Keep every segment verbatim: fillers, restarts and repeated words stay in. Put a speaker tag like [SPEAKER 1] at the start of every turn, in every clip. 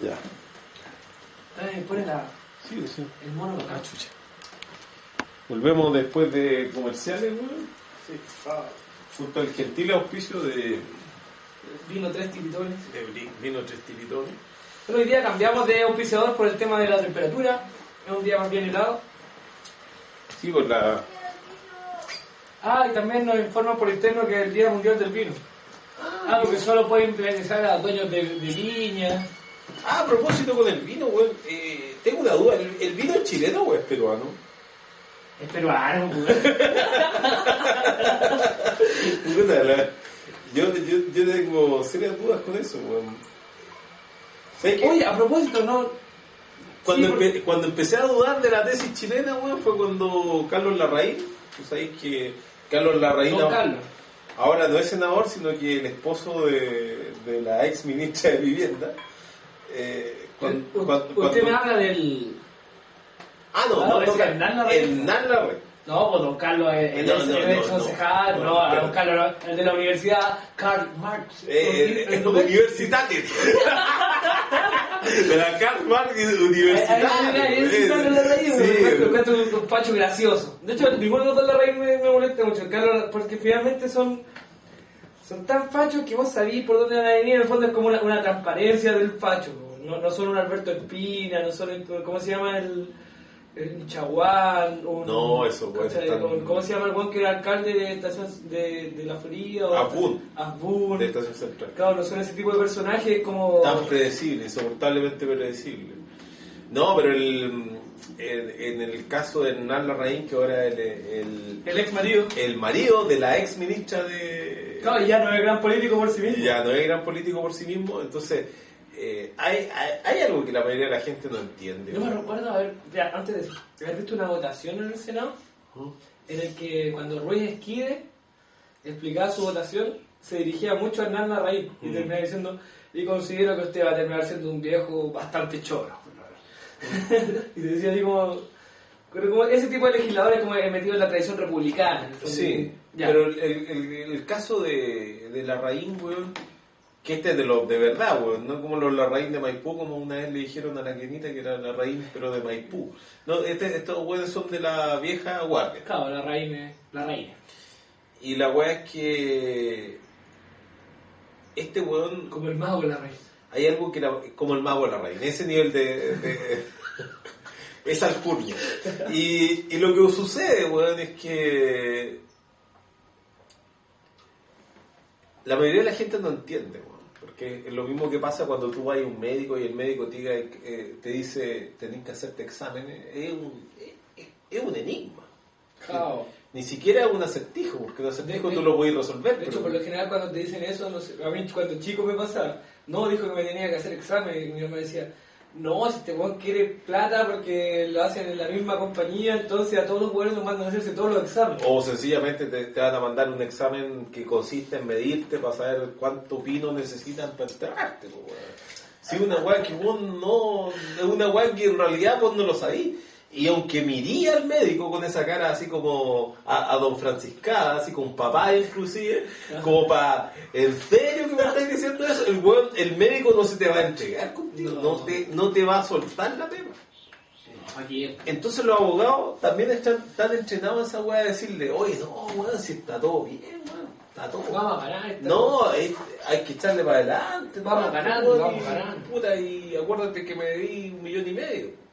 [SPEAKER 1] Ya.
[SPEAKER 2] Ay, pone la...
[SPEAKER 1] Sí, sí.
[SPEAKER 2] El mono acá.
[SPEAKER 1] Ah, chucha. Volvemos después de comerciales, weón.
[SPEAKER 2] Sí. Ah.
[SPEAKER 1] Junto al gentil auspicio de...
[SPEAKER 2] Vino tres tiritones.
[SPEAKER 1] de vino tres tiritones.
[SPEAKER 2] Bueno, hoy día cambiamos de auspiciador por el tema de la temperatura. Es un día más bien helado.
[SPEAKER 1] Sí, por la...
[SPEAKER 2] Ah, y también nos informan por interno que es el Día Mundial del Vino. Algo que solo puede implementar a dueños de, de viñas.
[SPEAKER 1] Ah, a propósito con el vino, weón. Eh, tengo una duda. ¿El, el vino es chileno o es peruano?
[SPEAKER 2] Es peruano, weón.
[SPEAKER 1] Puta, la- yo, yo, yo tengo serias dudas con eso, weón. ¿Sabes qué?
[SPEAKER 2] Oye, a propósito, ¿no?
[SPEAKER 1] Cuando,
[SPEAKER 2] Sí,
[SPEAKER 1] empe-
[SPEAKER 2] porque-
[SPEAKER 1] cuando empecé a dudar de la tesis chilena, weón, fue cuando Carlos Larraín, tú sabes que Carlos Larraín
[SPEAKER 2] Don
[SPEAKER 1] ahora,
[SPEAKER 2] Carlos.
[SPEAKER 1] ahora no es senador, sino que el esposo de, de la ex ministra de Vivienda. Eh, cuan-
[SPEAKER 2] U-
[SPEAKER 1] cuan-
[SPEAKER 2] Usted
[SPEAKER 1] cuando-
[SPEAKER 2] me habla del...
[SPEAKER 1] Ah, no,
[SPEAKER 2] Ah,
[SPEAKER 1] no,
[SPEAKER 2] ese
[SPEAKER 1] no,
[SPEAKER 2] Hernán Larraín.
[SPEAKER 1] Hernán Larraín.
[SPEAKER 2] No, pues don Carlos es el
[SPEAKER 1] No,
[SPEAKER 2] ex-
[SPEAKER 1] no,
[SPEAKER 2] el
[SPEAKER 1] no,
[SPEAKER 2] ex
[SPEAKER 1] no.
[SPEAKER 2] concejal, no,
[SPEAKER 1] No,
[SPEAKER 2] a don
[SPEAKER 1] pero-
[SPEAKER 2] Carlos, el de la Universidad Karl Marx.
[SPEAKER 1] Eh,
[SPEAKER 2] El-
[SPEAKER 1] eh,
[SPEAKER 2] el-
[SPEAKER 1] universitario. De la Karl Marx universitario.
[SPEAKER 2] Ahí, ahí, ahí, sí, Carlos Larraín,
[SPEAKER 1] Sí.
[SPEAKER 2] me encuentro- encuentro un un facho gracioso. De hecho, ninguno de los dos Larraín me, me molesta mucho, Carlos, porque finalmente son, son tan fachos que vos sabís por dónde van a venir. En el fondo es como una, una transparencia del facho. No, no son un Alberto Espina, no son, el- ¿cómo se llama el, el Chaguán? Un,
[SPEAKER 1] No, eso, pues,
[SPEAKER 2] ¿cachai?
[SPEAKER 1] están-
[SPEAKER 2] O- ¿Cómo se llama el buen que era alcalde de, estación, de, de la Florida? o-
[SPEAKER 1] Abun.
[SPEAKER 2] Abun.
[SPEAKER 1] De Estación Central.
[SPEAKER 2] Claro, no son ese tipo de personajes como...
[SPEAKER 1] Tan predecible, insoportablemente predecible. No, pero el, en, en el caso de Hernán Larraín, que ahora es el, el,
[SPEAKER 2] El ex marido.
[SPEAKER 1] el marido de la ex ministra de...
[SPEAKER 2] Claro, y ya no es gran político por sí mismo.
[SPEAKER 1] Ya no es gran político por sí mismo, entonces eh, hay, hay, hay algo que la mayoría de la gente no entiende.
[SPEAKER 2] Yo me recuerdo haber, ya, antes de eso, haber visto una votación en el Senado
[SPEAKER 1] ¿Mm?
[SPEAKER 2] en el que cuando Ruiz Esquide explicaba su votación se dirigía mucho a Hernán Larraín y
[SPEAKER 1] Mm.
[SPEAKER 2] terminaba diciendo: y considero que usted va a terminar siendo un viejo bastante choro. Y se decía así como, pero como ese tipo de legisladores como metido en la tradición republicana. en el fondo.
[SPEAKER 1] Sí,
[SPEAKER 2] Ya.
[SPEAKER 1] pero el, el, el caso de, de Larraín, weón, que este es de los de verdad, weón, no como los Larraín de Maipú, como una vez le dijeron a la Kenita que era Larraín, pero de Maipú. No, este, estos weones son de la vieja guardia.
[SPEAKER 2] Claro, Larraín es Larraín.
[SPEAKER 1] Y la weá es que este weón,
[SPEAKER 2] Como el mago Larraín.
[SPEAKER 1] hay algo que la- como el mago de Larraín, ese nivel de... de es alcurnia. Y, y lo que sucede, weón, es que la mayoría de la gente no entiende, weón, porque es lo mismo que pasa cuando tú vas a un médico y el médico te, diga, eh, te dice tenés que hacerte exámenes. Es un, es, es un enigma.
[SPEAKER 2] Claro.
[SPEAKER 1] Ni siquiera es un acertijo, porque un acertijo
[SPEAKER 2] De-
[SPEAKER 1] tú
[SPEAKER 2] de-
[SPEAKER 1] lo puedes resolver.
[SPEAKER 2] De hecho,
[SPEAKER 1] pero-
[SPEAKER 2] por lo general cuando te dicen eso, no sé, a mí cuando chico me pasaba, no, dijo que me tenía que hacer examen y mi mamá decía, no, si este weón quiere plata porque lo hacen en la misma compañía, entonces a todos los weones nos mandan a hacerse todos los exámenes.
[SPEAKER 1] O sencillamente te, te van a mandar un examen que consiste en medirte para saber cuánto pino necesitan para enterrarte. Pues, weón. Si una weá que vos no... Es una weá que en realidad vos no lo sabís. Y aunque miría al médico con esa cara así como a, a don Franciscada, así con papá inclusive, como para, ¿en serio que me estás diciendo eso? El, weón, el médico no se te va a entregar contigo, no,
[SPEAKER 2] No.
[SPEAKER 1] te, no te va a soltar la pena.
[SPEAKER 2] Aquí
[SPEAKER 1] Entonces los abogados también están, están entrenados a esa weá de decirle, oye, no, weón, si está todo bien, weón, está todo
[SPEAKER 2] vamos a ganar esta.
[SPEAKER 1] no, hay, hay que echarle para adelante.
[SPEAKER 2] Vamos
[SPEAKER 1] ¿no?
[SPEAKER 2] ganando,
[SPEAKER 1] Weón,
[SPEAKER 2] vamos
[SPEAKER 1] y-
[SPEAKER 2] ganando.
[SPEAKER 1] Puta, y acuérdate que me di un millón y medio.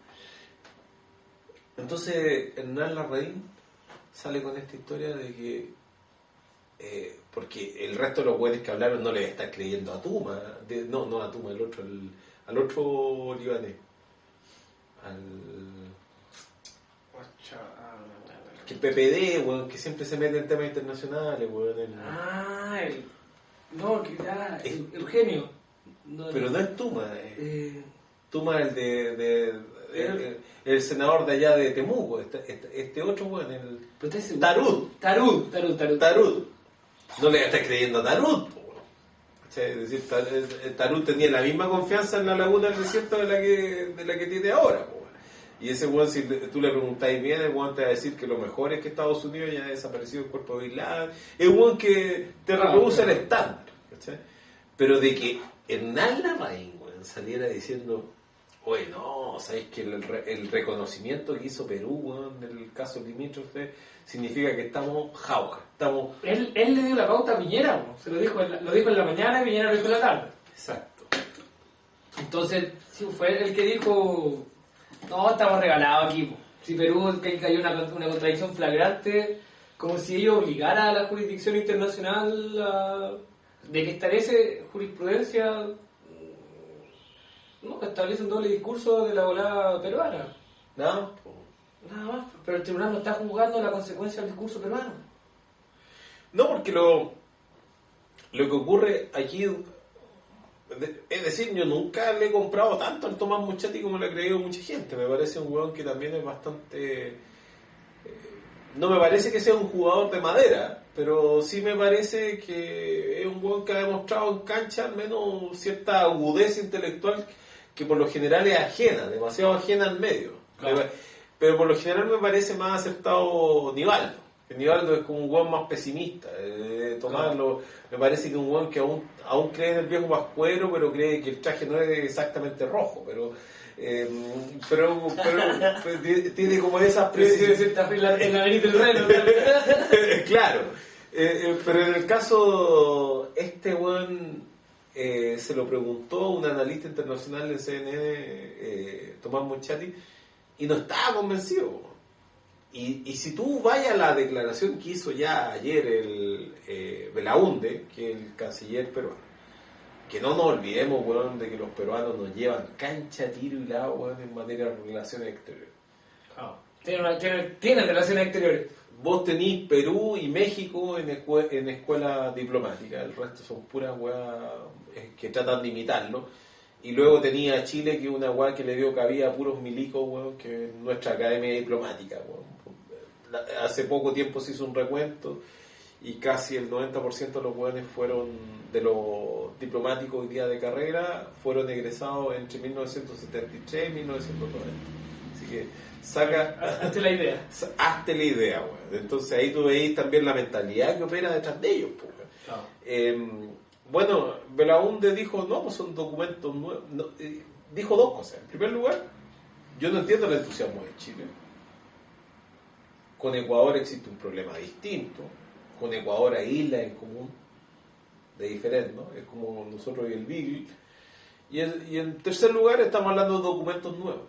[SPEAKER 1] Entonces, Hernán Larraín sale con esta historia de que, eh, porque el resto de los güeyes que hablaron no le están creyendo a Tuma, de, no, no a Tuma, el otro, el, al otro libanés, al que P P D, weón, que siempre se mete en temas internacionales, weón, el-
[SPEAKER 2] Ah, el... No, que ya, el, Eugenio. No,
[SPEAKER 1] pero no es Tuma, eh.
[SPEAKER 2] Eh,
[SPEAKER 1] Tuma el de, de, de- el, el senador de allá de Temuco, este, este, este otro weón, el
[SPEAKER 2] pero estás seguro.
[SPEAKER 1] Tarud.
[SPEAKER 2] Tarud, Tarud, Tarud.
[SPEAKER 1] Tarud. No le estás creyendo a Tarud, po, weón. O sea, es decir, Tar- eh, Tarud tenía la misma confianza en la laguna del desierto de la que, de la que tiene ahora, po, weón. Y ese weón, si le- tú le preguntáis bien, el weón te va a decir que lo mejor es que Estados Unidos ya ha desaparecido el cuerpo de Bin Laden. Es un weón que te
[SPEAKER 2] Ah,
[SPEAKER 1] reproduce
[SPEAKER 2] claro.
[SPEAKER 1] el estándar, ¿cachai? Pero de que Hernán Larraín, weón, weón, saliera diciendo, oye, no, sabéis que el, el reconocimiento que hizo Perú, weón, del caso limítrofe, significa que estamos jauja, estamos...
[SPEAKER 2] Él, él le dio la pauta a Piñera, ¿no? Se lo dijo, en la, lo dijo en la mañana y Piñera lo dijo en la tarde.
[SPEAKER 1] Exacto.
[SPEAKER 2] Entonces, sí, fue el que dijo, no, estamos regalados aquí, po. Si Perú que cayó una, una contradicción flagrante, como si ello obligara a la jurisdicción internacional a, de que establece jurisprudencia, no, establece un doble discurso de la volada peruana.
[SPEAKER 1] Nada,
[SPEAKER 2] Nada más, pero el tribunal no está juzgando la consecuencia del discurso peruano.
[SPEAKER 1] no, porque lo, lo que ocurre aquí, es decir, yo nunca le he comprado tanto al Tomás Muchetti como le ha creído mucha gente. Me parece un hueón que también es bastante... Eh, no me parece que sea un jugador de madera, pero sí me parece que es un hueón que ha demostrado en cancha al menos cierta agudeza intelectual que por lo general es ajena, demasiado ajena al medio. Claro. Pero por lo general me parece más acertado Nivaldo. Nivaldo es como un hueón más pesimista. Eh, tomarlo, claro. Me parece que un hueón que aún, aún cree en el viejo pascuero, pero cree que el traje no es exactamente rojo. Pero eh, pero, pero tiene como esas
[SPEAKER 2] precisiones. En la nariz del reno.
[SPEAKER 1] Claro. Eh, eh, pero en el caso, este hueón eh, se lo preguntó un analista internacional de C N N, eh, Tomás Muchetti, y no estaba convencido. Y, y si tú vayas a la declaración que hizo ya ayer el eh, Belaúnde, que es el canciller peruano, que no nos olvidemos, weón, de que los peruanos nos llevan cancha, tiro y lado, weón, en materia de relaciones exteriores.
[SPEAKER 2] Oh, tienen, tienen, tienen relaciones exteriores.
[SPEAKER 1] Vos tenís Perú y México en, escue en escuela diplomática, el resto son puras weas que tratan de imitarlo. Y luego tenía Chile, que es una weá que le dio cabida a puros milicos, weón, que es nuestra academia diplomática, weón. Hace poco tiempo se hizo un recuento y casi el noventa por ciento de los weones fueron, de los diplomáticos hoy día de carrera, fueron egresados entre mil novecientos setenta y tres y mil novecientos noventa. Así que saca...
[SPEAKER 2] Hazte la idea.
[SPEAKER 1] Hazte la idea, weón. Entonces ahí tú veis también la mentalidad que opera detrás de ellos, pues, weón. Oh. Eh, Bueno, Belaúnde dijo, no, pues son documentos nuevos. No, eh, dijo dos cosas. En primer lugar, yo no entiendo el entusiasmo de Chile. Con Ecuador existe un problema distinto. Con Ecuador hay islas en común, de diferente, ¿no? Es como nosotros y el Beagle. Y, el, y en tercer lugar, estamos hablando de documentos nuevos.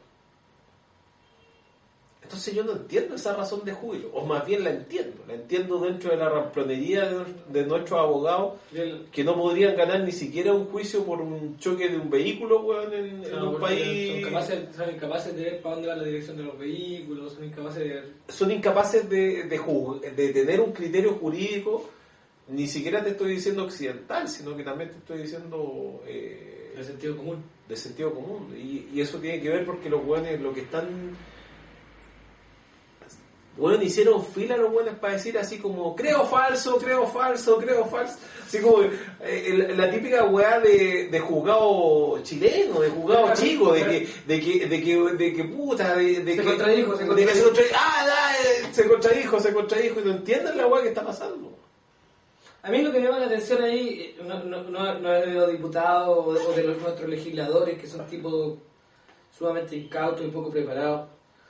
[SPEAKER 1] Entonces yo no entiendo esa razón de júbilo, o más bien la entiendo, la entiendo dentro de la ramplonería de, de nuestros abogados, que no podrían ganar ni siquiera un juicio por un choque de un vehículo, weón, en, no, en un país...
[SPEAKER 2] Son, capaces, son incapaces de ver para dónde va la dirección de los vehículos, son incapaces de...
[SPEAKER 1] Son incapaces de, de, de tener un criterio jurídico, ni siquiera te estoy diciendo occidental, sino que también te estoy diciendo...
[SPEAKER 2] Eh, de sentido común.
[SPEAKER 1] De sentido común, y, y eso tiene que ver porque los weones lo que están... Bueno, hicieron fila los buenos para decir así como creo falso, creo falso, creo falso. Así como eh, la típica weá de, de juzgado chileno, de juzgado chico, de que, de que, de que, de que puta, de, de
[SPEAKER 2] se
[SPEAKER 1] que
[SPEAKER 2] contradijo, se contradijo.
[SPEAKER 1] Se contradijo, ah, ah, se contradijo, se contradijo, y no entienden la weá que está pasando.
[SPEAKER 2] A mí lo que me llama la atención ahí no, no, no, no es de los diputados o de los nuestros legisladores, que son tipos sumamente incautos y poco preparados.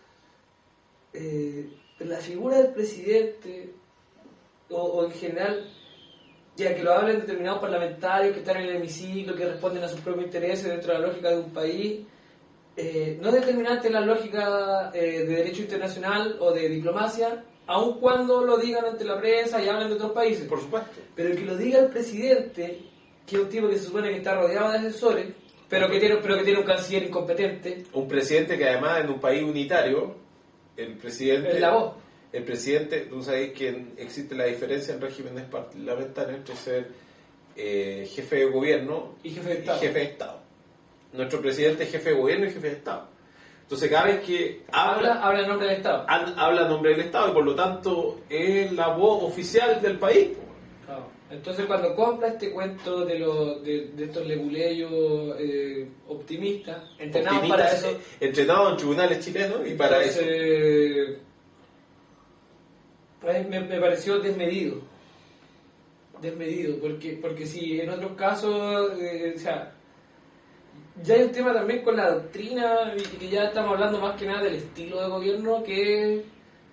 [SPEAKER 2] Eh, la figura del presidente o, o en general, ya que lo hablan determinados parlamentarios que están en el hemiciclo, que responden a sus propios intereses dentro de la lógica de un país, eh, no es determinante en la lógica eh, de derecho internacional o de diplomacia, aun cuando lo digan ante la prensa y hablan de otros países.
[SPEAKER 1] Por supuesto.
[SPEAKER 2] Pero que lo diga el presidente, que es un tipo que se supone que está rodeado de asesores, pero que tiene, pero que tiene un canciller incompetente.
[SPEAKER 1] Un presidente que además en un país unitario, el presidente...
[SPEAKER 2] Es la voz.
[SPEAKER 1] El presidente, tú sabes que existe la diferencia en regímenes parlamentarios entre ser eh, jefe de gobierno
[SPEAKER 2] y jefe de Estado.
[SPEAKER 1] Y jefe de Estado. Nuestro presidente es jefe de gobierno y jefe de Estado. Entonces cada vez que habla,
[SPEAKER 2] habla, habla en nombre del Estado.
[SPEAKER 1] Habla en nombre del Estado y por lo tanto es la voz oficial del país.
[SPEAKER 2] Claro. Entonces cuando compra este cuento de, los de, de estos leguleyos eh, optimistas, entrenados
[SPEAKER 1] optimistas,
[SPEAKER 2] para eso...
[SPEAKER 1] Eh, entrenados en tribunales chilenos y para
[SPEAKER 2] entonces,
[SPEAKER 1] eso...
[SPEAKER 2] Me, me pareció desmedido. Desmedido, porque porque si en otros casos, eh, o sea, ya hay un tema también con la doctrina, y que ya estamos hablando más que nada del estilo de gobierno, que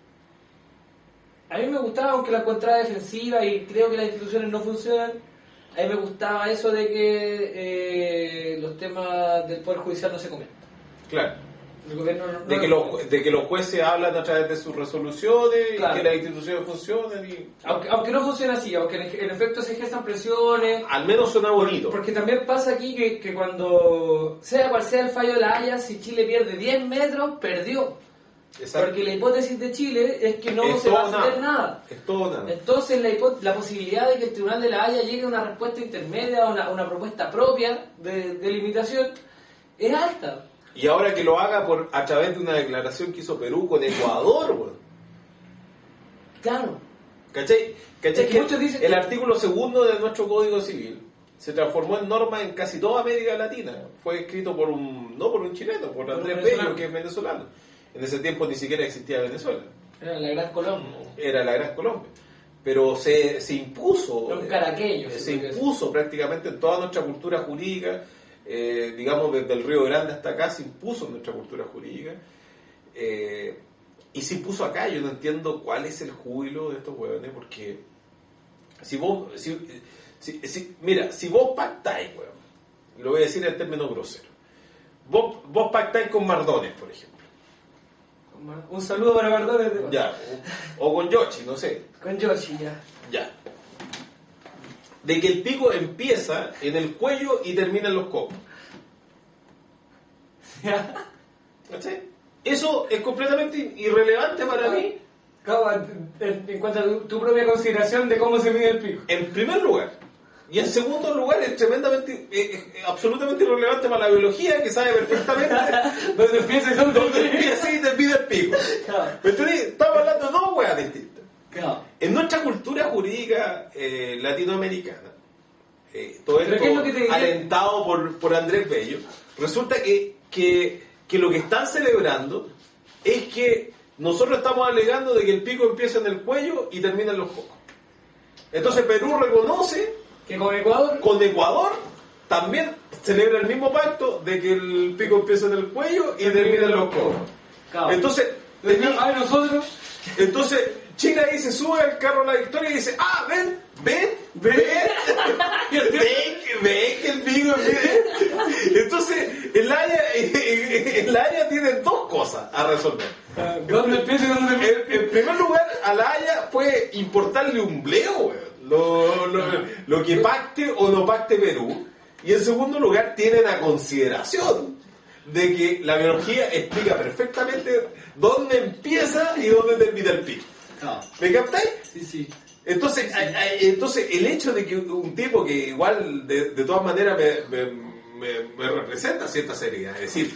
[SPEAKER 2] a mí me gustaba, aunque la encontraba defensiva y creo que las instituciones no funcionan, a mí me gustaba eso de que eh, los temas del Poder Judicial no se comentan.
[SPEAKER 1] Claro.
[SPEAKER 2] El gobierno no, no
[SPEAKER 1] de, que los, de que los jueces hablan a través de sus resoluciones,
[SPEAKER 2] claro.
[SPEAKER 1] Y que las instituciones funcionen. Y...
[SPEAKER 2] Aunque, aunque no funcione así, aunque en, en efecto se ejerzan presiones.
[SPEAKER 1] Al menos suena bonito.
[SPEAKER 2] Porque también pasa aquí que, que cuando, sea cual sea el fallo de la Haya, si Chile pierde diez metros, perdió. Exacto. Porque la hipótesis de Chile es que no
[SPEAKER 1] es
[SPEAKER 2] se va a hacer
[SPEAKER 1] nada.
[SPEAKER 2] nada.
[SPEAKER 1] Es todo nada.
[SPEAKER 2] Entonces la, hipó- la posibilidad de que el Tribunal de la Haya llegue a una respuesta intermedia, a una, una propuesta propia de, de limitación, es alta.
[SPEAKER 1] Y ahora que lo haga por a través de una declaración que hizo Perú con Ecuador, weón.
[SPEAKER 2] Claro.
[SPEAKER 1] ¿Cachai? ¿Cachai?
[SPEAKER 2] Es que
[SPEAKER 1] Que
[SPEAKER 2] muchos dicen-
[SPEAKER 1] el artículo segundo de nuestro Código Civil se transformó en norma en casi toda América Latina. Fue escrito por un, no por un chileno, por
[SPEAKER 2] Por un
[SPEAKER 1] Andrés
[SPEAKER 2] venezolano.
[SPEAKER 1] Bello, que es venezolano. En ese tiempo ni siquiera existía Venezuela.
[SPEAKER 2] Era la Gran Colombia.
[SPEAKER 1] Era la Gran Colombia. Pero se, se impuso.
[SPEAKER 2] Los caraqueños.
[SPEAKER 1] eh,
[SPEAKER 2] se
[SPEAKER 1] se
[SPEAKER 2] puede
[SPEAKER 1] impuso prácticamente en toda nuestra cultura jurídica. Eh, digamos desde el Río Grande hasta acá se impuso en nuestra cultura jurídica. Eh, y se impuso acá. Yo no entiendo cuál es el júbilo de estos huevones, porque si vos, si, si, si, mira, si vos pactáis, huevón, lo voy a decir en términos groseros, vos, vos pactáis con Mardones, por ejemplo.
[SPEAKER 2] Un saludo para Mardones.
[SPEAKER 1] Ya, o, o con Yoshi, no sé.
[SPEAKER 2] Con Yoshi, ya.
[SPEAKER 1] Ya. De que el pico empieza en el cuello y termina en los cocos. ¿Cachai? Eso es completamente irrelevante para mí.
[SPEAKER 2] Claro, en, en cuanto a tu, tu propia consideración de cómo se mide el pico.
[SPEAKER 1] En primer lugar. Y en segundo lugar es tremendamente, eh, eh, absolutamente irrelevante para la biología, que sabe perfectamente
[SPEAKER 2] donde empieza y donde
[SPEAKER 1] dónde empieza y termina el pico.
[SPEAKER 2] Claro.
[SPEAKER 1] Entonces, estamos hablando de dos weas distintas.
[SPEAKER 2] Claro.
[SPEAKER 1] En nuestra cultura jurídica eh, latinoamericana, eh, todo
[SPEAKER 2] ¿Pero
[SPEAKER 1] esto
[SPEAKER 2] qué es lo que te diría?
[SPEAKER 1] alentado por, por Andrés Bello, resulta que, que, que lo que están celebrando es que nosotros estamos alegando de que el pico empieza en el cuello y termina en los cocos. Entonces Perú reconoce
[SPEAKER 2] que con Ecuador,
[SPEAKER 1] con Ecuador también celebra el mismo pacto de que el pico empieza en el cuello y termina en los cocos.
[SPEAKER 2] Claro.
[SPEAKER 1] Entonces, tení-
[SPEAKER 2] a nosotros,
[SPEAKER 1] entonces China ahí se sube al carro de la victoria y dice, ah, ven, ven, ven, ven, que- ven que el pico empieza. Entonces, el área, el área tiene dos cosas a resolver.
[SPEAKER 2] ¿dónde empieza y dónde
[SPEAKER 1] En,
[SPEAKER 2] termina?
[SPEAKER 1] en primer lugar, a la Haya puede importarle un bleo, weón. Lo, lo, lo que pacte o no pacte Perú. Y en segundo lugar, tienen a consideración de que la biología explica perfectamente dónde empieza y dónde termina el pico.
[SPEAKER 2] Claro.
[SPEAKER 1] ¿Me captáis?
[SPEAKER 2] Sí, sí.
[SPEAKER 1] Entonces, a- a- entonces el hecho de que un tipo que igual de, de todas maneras me, me, me, me representa cierta seriedad, es decir,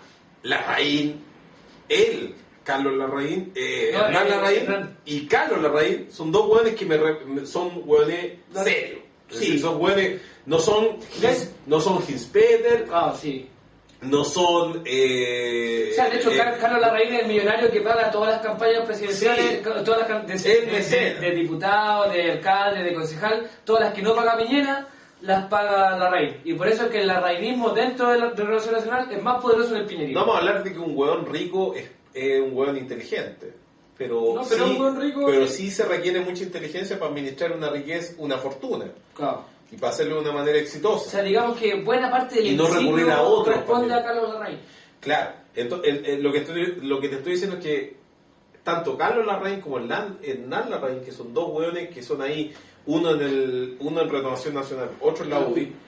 [SPEAKER 1] Larraín, él, Carlos Larraín, eh,
[SPEAKER 2] No,
[SPEAKER 1] Hernán
[SPEAKER 2] eh,
[SPEAKER 1] Larraín
[SPEAKER 2] Hernán.
[SPEAKER 1] y Carlos Larraín son dos hueones que me, re- me- son hueones
[SPEAKER 2] No.
[SPEAKER 1] serios. Es
[SPEAKER 2] Sí.
[SPEAKER 1] decir, son hueones, no son,
[SPEAKER 2] ¿Ves?
[SPEAKER 1] no son Hinspeter,
[SPEAKER 2] Ah, sí.
[SPEAKER 1] no son... Eh,
[SPEAKER 2] O sea, de hecho,
[SPEAKER 1] eh,
[SPEAKER 2] Car- Carlos Larraín es el millonario que paga todas las campañas presidenciales,
[SPEAKER 1] Sí.
[SPEAKER 2] todas las cam- de,
[SPEAKER 1] Es
[SPEAKER 2] de, de,
[SPEAKER 1] mecena.
[SPEAKER 2] de diputado, de alcalde, de concejal, todas las que no paga Piñera, las paga Larraín. Y por eso es que el larrainismo dentro de la de Renovación Nacional es más poderoso que el piñerismo.
[SPEAKER 1] No vamos a hablar de que un hueón rico es, es un hueón inteligente, pero,
[SPEAKER 2] No, pero
[SPEAKER 1] sí,
[SPEAKER 2] un hueón rico
[SPEAKER 1] pero
[SPEAKER 2] es-
[SPEAKER 1] sí se requiere mucha inteligencia para administrar una riqueza, una fortuna,
[SPEAKER 2] Claro.
[SPEAKER 1] y para hacerlo de una manera
[SPEAKER 2] O
[SPEAKER 1] exitosa.
[SPEAKER 2] sea, digamos que buena parte del
[SPEAKER 1] Y no
[SPEAKER 2] hemiciclo
[SPEAKER 1] recurrir a otros
[SPEAKER 2] corresponde
[SPEAKER 1] para
[SPEAKER 2] a Carlos Larraín.
[SPEAKER 1] Claro, entonces, lo, que estoy, lo que te estoy diciendo es que tanto Carlos Larraín como Hernán, Hernán Larraín, que son dos hueones que son ahí, uno en el uno en Renovación Nacional, otro en la U D I,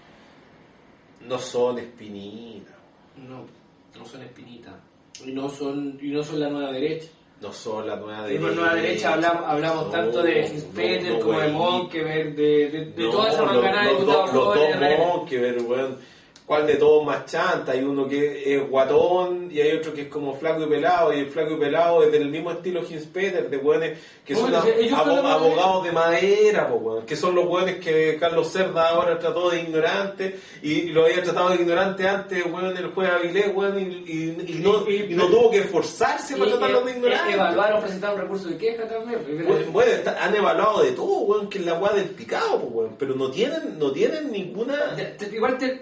[SPEAKER 1] no son espinitas,
[SPEAKER 2] No, no son espinitas. Y no son, y no son la nueva derecha.
[SPEAKER 1] no son la nueva
[SPEAKER 2] En
[SPEAKER 1] derecha.
[SPEAKER 2] la nueva derecha hablamos, hablamos
[SPEAKER 1] No,
[SPEAKER 2] tanto de
[SPEAKER 1] no,
[SPEAKER 2] Hinspeter
[SPEAKER 1] no,
[SPEAKER 2] como de
[SPEAKER 1] güey.
[SPEAKER 2] Monkeberg, de, de, de
[SPEAKER 1] No,
[SPEAKER 2] toda esa
[SPEAKER 1] los-
[SPEAKER 2] manganada de
[SPEAKER 1] los
[SPEAKER 2] diputados
[SPEAKER 1] dos-
[SPEAKER 2] jóvenes
[SPEAKER 1] Los
[SPEAKER 2] de
[SPEAKER 1] dos
[SPEAKER 2] Herrera.
[SPEAKER 1] Monkeberg, weón. ¿Cuál de todos más chanta? Hay uno que es guatón y hay otro que es como flaco y pelado. Y el flaco y pelado es del mismo estilo Hinspeter, de weones que son
[SPEAKER 2] Bueno,
[SPEAKER 1] ab-
[SPEAKER 2] ellos son
[SPEAKER 1] abo-
[SPEAKER 2] de madera.
[SPEAKER 1] abogados de madera, po, weón. Que son los weones que Carlos Cerda ahora trató de ignorante y, y lo había tratado de ignorante antes, weón, el juez Avilés, weón, y, y- y no,
[SPEAKER 2] Y- y-
[SPEAKER 1] y no tuvo que esforzarse para
[SPEAKER 2] Y,
[SPEAKER 1] tratarlo
[SPEAKER 2] eh,
[SPEAKER 1] de ignorante.
[SPEAKER 2] evaluaron, presentaron recursos de queja también.
[SPEAKER 1] Bueno, bueno, está- han evaluado de todo, weón, que es la weá del picado, pues, weón, pero no tienen, no tienen ninguna...
[SPEAKER 2] Te- te- Igual te- terminemos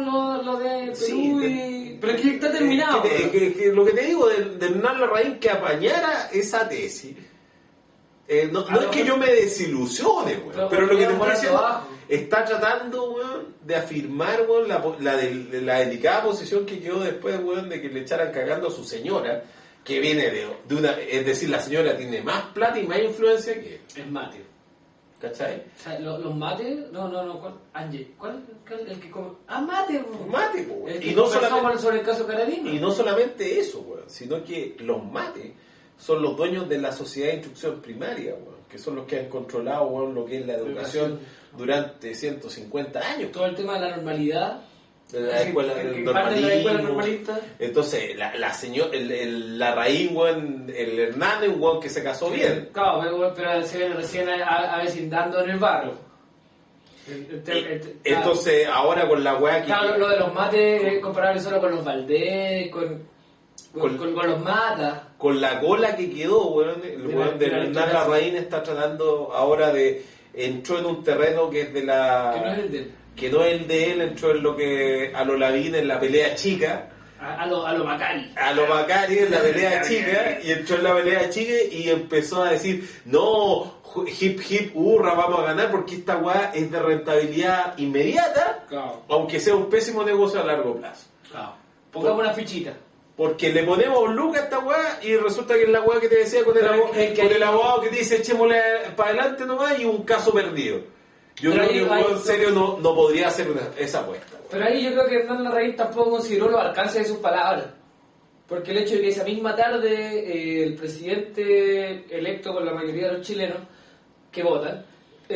[SPEAKER 2] lo, lo de Perú
[SPEAKER 1] Sí,
[SPEAKER 2] y... Pero es que está terminado.
[SPEAKER 1] Que, te- que- que lo que te digo de, de Hernán Larraín que apañara esa tesis, eh, no, no
[SPEAKER 2] Ah,
[SPEAKER 1] es que
[SPEAKER 2] no,
[SPEAKER 1] yo me desilusione, weón,
[SPEAKER 2] pero-
[SPEAKER 1] pero lo que te
[SPEAKER 2] pero
[SPEAKER 1] estoy
[SPEAKER 2] por
[SPEAKER 1] diciendo,
[SPEAKER 2] abajo.
[SPEAKER 1] está tratando, weón, de afirmar, weón, la, po- la, de- de la delicada posición que quedó después, weón, de que le echaran cagando a su señora, que viene de, de una, es decir, la señora tiene más plata y más influencia que él,
[SPEAKER 2] Es mate.
[SPEAKER 1] ¿cachai?
[SPEAKER 2] O sea, lo- los mates, no, no, no, ¿cuál? Ángel, ¿cuál? ¿Cuál? El que come. Ah, mate, po.
[SPEAKER 1] Mate, po, weón.
[SPEAKER 2] El que
[SPEAKER 1] Y no
[SPEAKER 2] conversamos
[SPEAKER 1] solamente-
[SPEAKER 2] sobre el caso Carabino.
[SPEAKER 1] Y no solamente eso, weón, sino que los mates son los dueños de la sociedad de instrucción primaria, weón, que son los que han controlado, weón, lo que es la educación durante ciento cincuenta años.
[SPEAKER 2] Todo el tema de la normalidad.
[SPEAKER 1] De la
[SPEAKER 2] Así,
[SPEAKER 1] escuela
[SPEAKER 2] el
[SPEAKER 1] del
[SPEAKER 2] que parte de la escuela
[SPEAKER 1] normalismo.
[SPEAKER 2] normalista.
[SPEAKER 1] Entonces, la, la señor, el, el, la raíz, weón, el Hernández, un weón que se casó bien.
[SPEAKER 2] Claro, pero, pero se viene recién a- avecindando en el barrio. El- el- el- el-
[SPEAKER 1] Entonces, ahora con la weá que...
[SPEAKER 2] Claro, lo de los mates es comparable solo con los Valdés, con, con,
[SPEAKER 1] Con-
[SPEAKER 2] con- con los matas.
[SPEAKER 1] Con la cola que quedó, weón, el
[SPEAKER 2] De la-
[SPEAKER 1] weón de
[SPEAKER 2] de la
[SPEAKER 1] Hernán
[SPEAKER 2] aristocracia.
[SPEAKER 1] Larraín está tratando ahora de... Entró en un terreno que es de la...
[SPEAKER 2] Que no es el de él.
[SPEAKER 1] que no es el de él, entró en lo que a lo Lavín en la pelea chica,
[SPEAKER 2] A, a lo, a lo Macari.
[SPEAKER 1] a lo Macari en la pelea chica, y entró en la pelea chica y empezó a decir, no, hip hip, hurra, vamos a ganar porque esta weá es de rentabilidad inmediata,
[SPEAKER 2] Claro,
[SPEAKER 1] aunque sea un pésimo negocio a largo plazo.
[SPEAKER 2] claro. Pongamos una fichita.
[SPEAKER 1] Porque le ponemos lucas a esta weá y resulta que es la weá que te decía con el,
[SPEAKER 2] Pero
[SPEAKER 1] abo-
[SPEAKER 2] es que
[SPEAKER 1] con
[SPEAKER 2] ahí-
[SPEAKER 1] el abogado que te dice echémosle para adelante nomás y un caso perdido. Yo
[SPEAKER 2] Pero
[SPEAKER 1] creo
[SPEAKER 2] ahí-
[SPEAKER 1] que un
[SPEAKER 2] ahí-
[SPEAKER 1] weón serio no, no podría hacer una- esa apuesta. weón.
[SPEAKER 2] Pero ahí yo creo que Hernán Larraín tampoco consideró los alcances de sus palabras. Porque el hecho de que esa misma tarde eh, el presidente electo por la mayoría de los chilenos que votan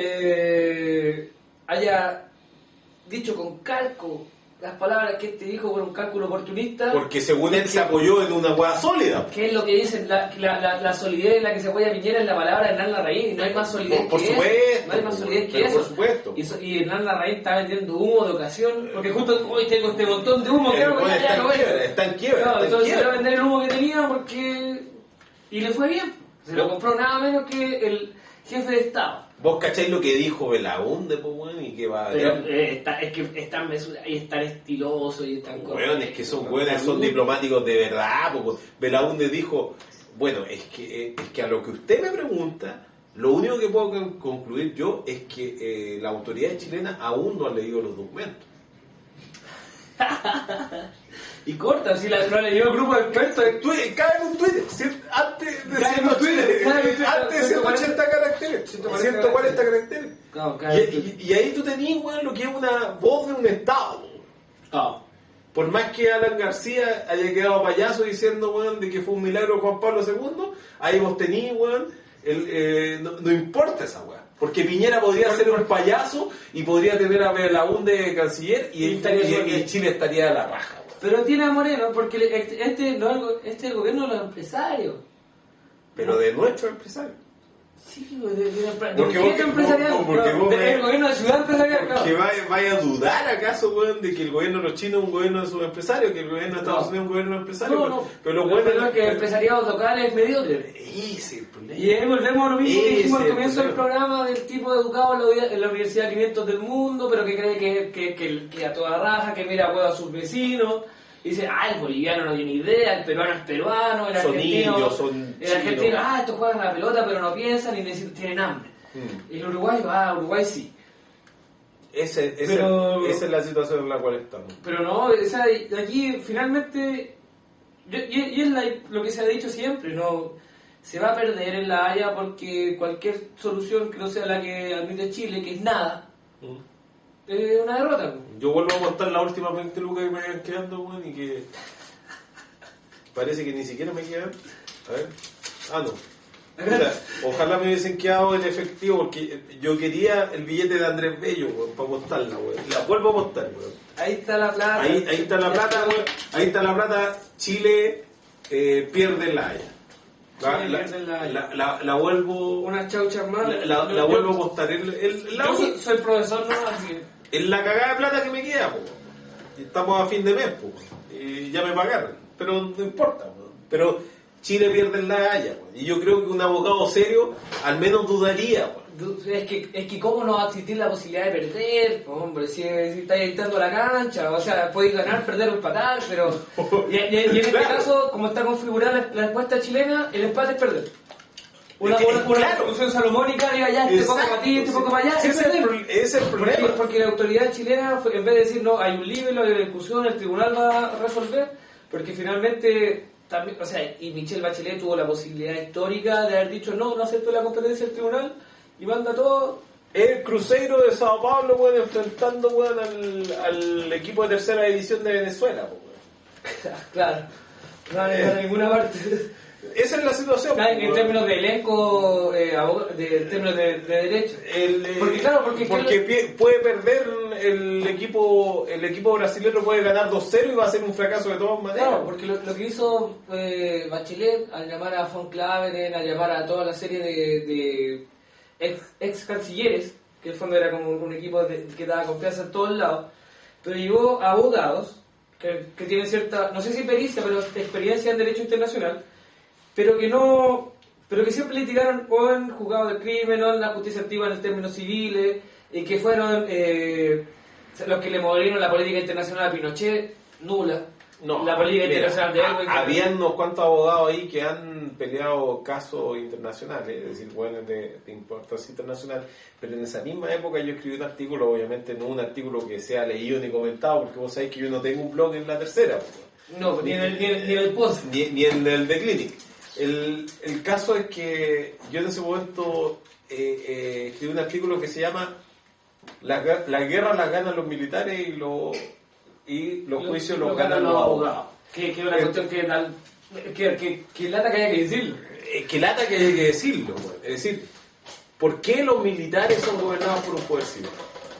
[SPEAKER 2] eh, haya dicho con calco las palabras que este dijo por un cálculo oportunista,
[SPEAKER 1] Porque según él se apoyó en una hueá sólida.
[SPEAKER 2] que es lo que dicen, la, la, la, la solidez en la que se apoya Piñera es la palabra de Hernán Larraín, y no hay más solidez
[SPEAKER 1] Por, por
[SPEAKER 2] que
[SPEAKER 1] supuesto.
[SPEAKER 2] eso. No hay más solidez que
[SPEAKER 1] pero
[SPEAKER 2] eso.
[SPEAKER 1] Por supuesto.
[SPEAKER 2] Y, so- y Hernán Larraín está vendiendo humo de ocasión, porque justo hoy tengo este montón de humo,
[SPEAKER 1] El
[SPEAKER 2] creo que
[SPEAKER 1] weón
[SPEAKER 2] ya,
[SPEAKER 1] está
[SPEAKER 2] ya
[SPEAKER 1] en
[SPEAKER 2] lo vendo.
[SPEAKER 1] quiebra, está en quiebra.
[SPEAKER 2] Claro,
[SPEAKER 1] está en
[SPEAKER 2] entonces
[SPEAKER 1] quiebra.
[SPEAKER 2] iba a vender el humo que tenía porque... Y le fue bien. Se lo compró nada menos que el jefe de Estado.
[SPEAKER 1] Vos cacháis lo que dijo Belaúnde, pues, weón, y que va a...
[SPEAKER 2] Pero eh, está, es que es tan mesurado y es tan estiloso y es tan
[SPEAKER 1] Weón, es que son weones, son diplomáticos de verdad. Pues, Belaúnde dijo, bueno, es que, eh, es que a lo que usted me pregunta, lo único que puedo con- concluir yo es que eh, la autoridad chilena aún no ha leído los documentos.
[SPEAKER 2] Y corta, si la, lo leyó el grupo de expertos.
[SPEAKER 1] Tú, cae en un Twitter, cien- antes de
[SPEAKER 2] Cae en un Twitter, cae en un Twitter,
[SPEAKER 1] antes de ciento ochenta caracteres, ciento cuarenta caracteres.
[SPEAKER 2] Claro,
[SPEAKER 1] Y,
[SPEAKER 2] cae.
[SPEAKER 1] y- y ahí tú tenías, weón, lo que es una voz de un Estado.
[SPEAKER 2] Claro.
[SPEAKER 1] Por más que Alan García haya quedado payaso diciendo, weón, de que fue un milagro de Juan Pablo segundo, ahí vos tenís, weón, el, eh, no, no importa esa weón. Porque Piñera podría ser un payaso y podría tener a Belaúnde de canciller y,
[SPEAKER 2] Y estaría
[SPEAKER 1] y-
[SPEAKER 2] suelto.
[SPEAKER 1] y Chile estaría a la raja, weón.
[SPEAKER 2] Pero tiene a Moreno, porque le- este, este no es el go- este es el gobierno de los empresarios.
[SPEAKER 1] Pero de nuestro empresario.
[SPEAKER 2] Sí, pues, de, de, de, de
[SPEAKER 1] Porque
[SPEAKER 2] objeto
[SPEAKER 1] vos-
[SPEAKER 2] empresarial.
[SPEAKER 1] vos- porque
[SPEAKER 2] no,
[SPEAKER 1] vos
[SPEAKER 2] de-
[SPEAKER 1] me-
[SPEAKER 2] el gobierno de ciudad empresarial, claro.
[SPEAKER 1] Que vaya, vaya a dudar acaso, weón, de que el gobierno de los chinos es un gobierno de sus empresarios, que el gobierno de Estados
[SPEAKER 2] No.
[SPEAKER 1] Unidos es un gobierno de empresarios.
[SPEAKER 2] No,
[SPEAKER 1] pero-
[SPEAKER 2] no,
[SPEAKER 1] Pero lo
[SPEAKER 2] el
[SPEAKER 1] bueno
[SPEAKER 2] problema es que el empresariado local es mediocre.
[SPEAKER 1] Ese es el problema.
[SPEAKER 2] Y ahí volvemos a lo mismo que
[SPEAKER 1] Ese
[SPEAKER 2] dijimos al
[SPEAKER 1] es el
[SPEAKER 2] comienzo del
[SPEAKER 1] problema.
[SPEAKER 2] programa del tipo educado en la, uni- en la Universidad quinientos del mundo, pero que cree que, que, que, que a toda raja, que mira a huevo a sus vecinos. Y dice, ah, el boliviano no tiene idea, el peruano es peruano, el
[SPEAKER 1] Son
[SPEAKER 2] argentino,
[SPEAKER 1] indios, son
[SPEAKER 2] el argentino,
[SPEAKER 1] chinos.
[SPEAKER 2] ah, estos juegan a la pelota pero no piensan y necesitan, tienen hambre.
[SPEAKER 1] Mm.
[SPEAKER 2] Y el uruguayo, ah, Uruguay sí.
[SPEAKER 1] Ese, ese-
[SPEAKER 2] Pero-
[SPEAKER 1] esa es la situación en la cual estamos.
[SPEAKER 2] Pero no, o sea, de aquí finalmente, yo- y, y es la- lo que se ha dicho siempre, no se va a perder en La Haya porque cualquier solución que no sea la que admite Chile, que es nada,
[SPEAKER 1] Mm.
[SPEAKER 2] es una derrota. po.
[SPEAKER 1] Yo vuelvo a montar las últimas veinte lucas que me vayan quedando, weón, y que parece que ni siquiera me quedan. A ver. Ah, no. Puta, ojalá me hubiesen quedado en efectivo porque yo quería el billete de Andrés Bello, weón, para apostarla, weón. La vuelvo a apostar, weón.
[SPEAKER 2] Ahí está la plata.
[SPEAKER 1] Ahí, ahí está la plata, weón. Ahí está la plata. Chile eh, pierde la Haya. La,
[SPEAKER 2] Chile
[SPEAKER 1] la,
[SPEAKER 2] pierde en La Haya.
[SPEAKER 1] la, la- la vuelvo
[SPEAKER 2] Unas chauchas más.
[SPEAKER 1] la, la-
[SPEAKER 2] Yo-
[SPEAKER 1] la
[SPEAKER 2] yo-
[SPEAKER 1] vuelvo a apostar. El, el- la-
[SPEAKER 2] Yo soy, soy profesor, ¿no? Así que-
[SPEAKER 1] en la cagada de plata que me queda, po. Estamos a fin de mes, po. Y ya me pagaron, pero no importa, po. Pero Chile pierde en la Haya, po. Y yo creo que un abogado serio al menos dudaría, po.
[SPEAKER 2] Es que, es que cómo no va a existir la posibilidad de perder, hombre, si, si estáis entrando a la cancha, o sea, podéis ganar, perder o empatar, pero... Y, y- y en este
[SPEAKER 1] Claro.
[SPEAKER 2] caso, como está configurada la, la respuesta chilena, el empate es perder. Una,
[SPEAKER 1] Es que,
[SPEAKER 2] una, una
[SPEAKER 1] claro.
[SPEAKER 2] resolución salomónica, diga ya, este poco para ti, este poco para allá,
[SPEAKER 1] Sí,
[SPEAKER 2] es
[SPEAKER 1] ese es el,
[SPEAKER 2] perder.
[SPEAKER 1] pro- ese es el
[SPEAKER 2] Porque,
[SPEAKER 1] problema.
[SPEAKER 2] porque la autoridad chilena, fue- en vez de decir, no, hay un libro, hay una discusión, el tribunal va a resolver, porque finalmente, también, o sea, y Michelle Bachelet tuvo la posibilidad histórica de haber dicho, no, no acepto la competencia del tribunal, y manda todo.
[SPEAKER 1] El Cruzeiro de Sao Paulo, weón, enfrentando, weón, al, al equipo de tercera división de Venezuela, weón.
[SPEAKER 2] Claro, no van a llegar a ninguna parte.
[SPEAKER 1] Esa es la situación.
[SPEAKER 2] Claro, en
[SPEAKER 1] weón.
[SPEAKER 2] términos de elenco, eh, abog- de, en términos de, de derecho.
[SPEAKER 1] El, eh,
[SPEAKER 2] Porque, claro, porque-
[SPEAKER 1] porque pie- puede perder el equipo el equipo brasileño, puede ganar dos cero y va a ser un fracaso de todas maneras.
[SPEAKER 2] Claro, porque lo, lo que hizo eh, Bachelet al llamar a Von Claveren, al llamar a toda la serie de, de ex, ex cancilleres, que en el fondo era como un, un equipo de- que daba confianza en todos lados, pero llevó a abogados que, que tienen cierta, no sé si pericia, pero experiencia en derecho internacional, pero que no, pero que siempre litigaron o en juzgados de crimen o en la justicia antigua en términos civiles, y que fueron eh, los que le movieron la política internacional a Pinochet, nula.
[SPEAKER 1] No,
[SPEAKER 2] la política
[SPEAKER 1] mira,
[SPEAKER 2] internacional de Erwin.
[SPEAKER 1] ha- habían unos cuantos abogados ahí que han peleado casos internacionales, es decir, bueno, de, de importancia internacional, pero en esa misma época yo escribí un artículo, obviamente no un artículo que sea leído ni comentado, porque vos sabéis que yo no tengo un blog en la tercera, pues,
[SPEAKER 2] No, ni en el, ni en, ni en el post.
[SPEAKER 1] ni, ni en el de Clinic. El, el caso es que yo en ese momento eh, eh, escribí un artículo que se llama La, gu- la guerra las ganan los militares y, lo, y los
[SPEAKER 2] Lo-
[SPEAKER 1] juicios
[SPEAKER 2] lo
[SPEAKER 1] los ganan los abogados.
[SPEAKER 2] Que, que es una
[SPEAKER 1] Eh,
[SPEAKER 2] cuestión que tal. Que, que, que lata que haya que decirlo.
[SPEAKER 1] Eh, que lata que hay que decirlo, weón. Es decir, ¿por qué los militares son gobernados por un poder civil?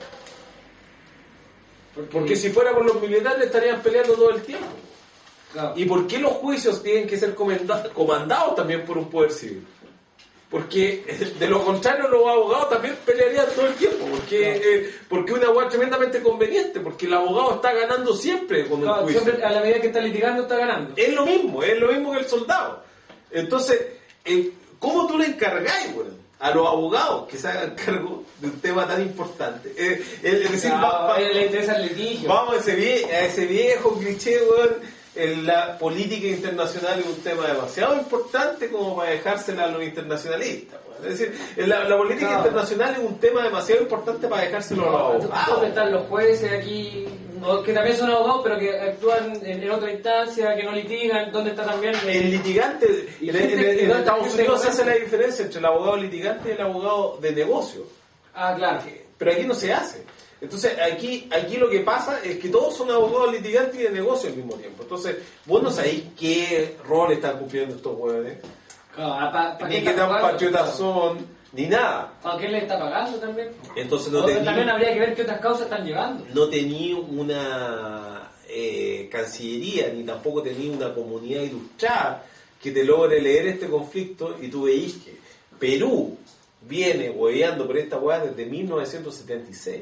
[SPEAKER 1] Porque si fuera por los militares estarían peleando todo el tiempo.
[SPEAKER 2] Claro.
[SPEAKER 1] ¿Y por qué los juicios tienen que ser comenda- comandados también por un poder civil? Porque de lo contrario los abogados también pelearían todo el tiempo, porque
[SPEAKER 2] Claro.
[SPEAKER 1] eh, porque una hueá tremendamente conveniente, porque el abogado está ganando siempre con un
[SPEAKER 2] Claro,
[SPEAKER 1] juicio.
[SPEAKER 2] siempre a la medida que está litigando está ganando.
[SPEAKER 1] Es lo mismo, es lo mismo que el soldado. Entonces, eh, ¿cómo tú le encargáis, weón, a los abogados que se hagan cargo de un tema tan importante? Eh, es es decir,
[SPEAKER 2] Claro,
[SPEAKER 1] va- va-
[SPEAKER 2] a él le interesa el litigio.
[SPEAKER 1] vamos a ese, vie- a ese viejo cliché, weón. En la política internacional es un tema demasiado importante como para dejársela a los internacionalistas, weón. Es decir, en la, la política
[SPEAKER 2] Claro.
[SPEAKER 1] internacional es un tema demasiado importante para dejárselo a los
[SPEAKER 2] ¿Dónde
[SPEAKER 1] abogados.
[SPEAKER 2] están los jueces aquí? O que también son abogados, pero que actúan en, en otra instancia, que no litigan. ¿Dónde está también?
[SPEAKER 1] El litigante,
[SPEAKER 2] Y
[SPEAKER 1] en,
[SPEAKER 2] gente-
[SPEAKER 1] en- en
[SPEAKER 2] y gente-
[SPEAKER 1] Estados
[SPEAKER 2] gente
[SPEAKER 1] Unidos se hace la
[SPEAKER 2] correcta.
[SPEAKER 1] diferencia entre el abogado litigante y el abogado de negocio.
[SPEAKER 2] Ah, claro.
[SPEAKER 1] Pero aquí no se hace. Entonces, aquí aquí lo que pasa es que todos son abogados litigantes y de negocio al mismo tiempo. Entonces, vos no sabéis qué rol están cumpliendo estos huevones,
[SPEAKER 2] Claro, pa- pa-
[SPEAKER 1] ni
[SPEAKER 2] qué
[SPEAKER 1] qué
[SPEAKER 2] está
[SPEAKER 1] tan
[SPEAKER 2] pagando?
[SPEAKER 1] patriotas son, ni nada.
[SPEAKER 2] ¿A qué le está pagando también?
[SPEAKER 1] Entonces, no
[SPEAKER 2] O también
[SPEAKER 1] tenía,
[SPEAKER 2] habría que ver qué otras causas están llevando.
[SPEAKER 1] no tenía una eh, cancillería, ni tampoco tenía una comunidad ilustrada que te logre leer este conflicto, y tú veís que Perú viene hueveando por esta hueá desde mil novecientos setenta y seis.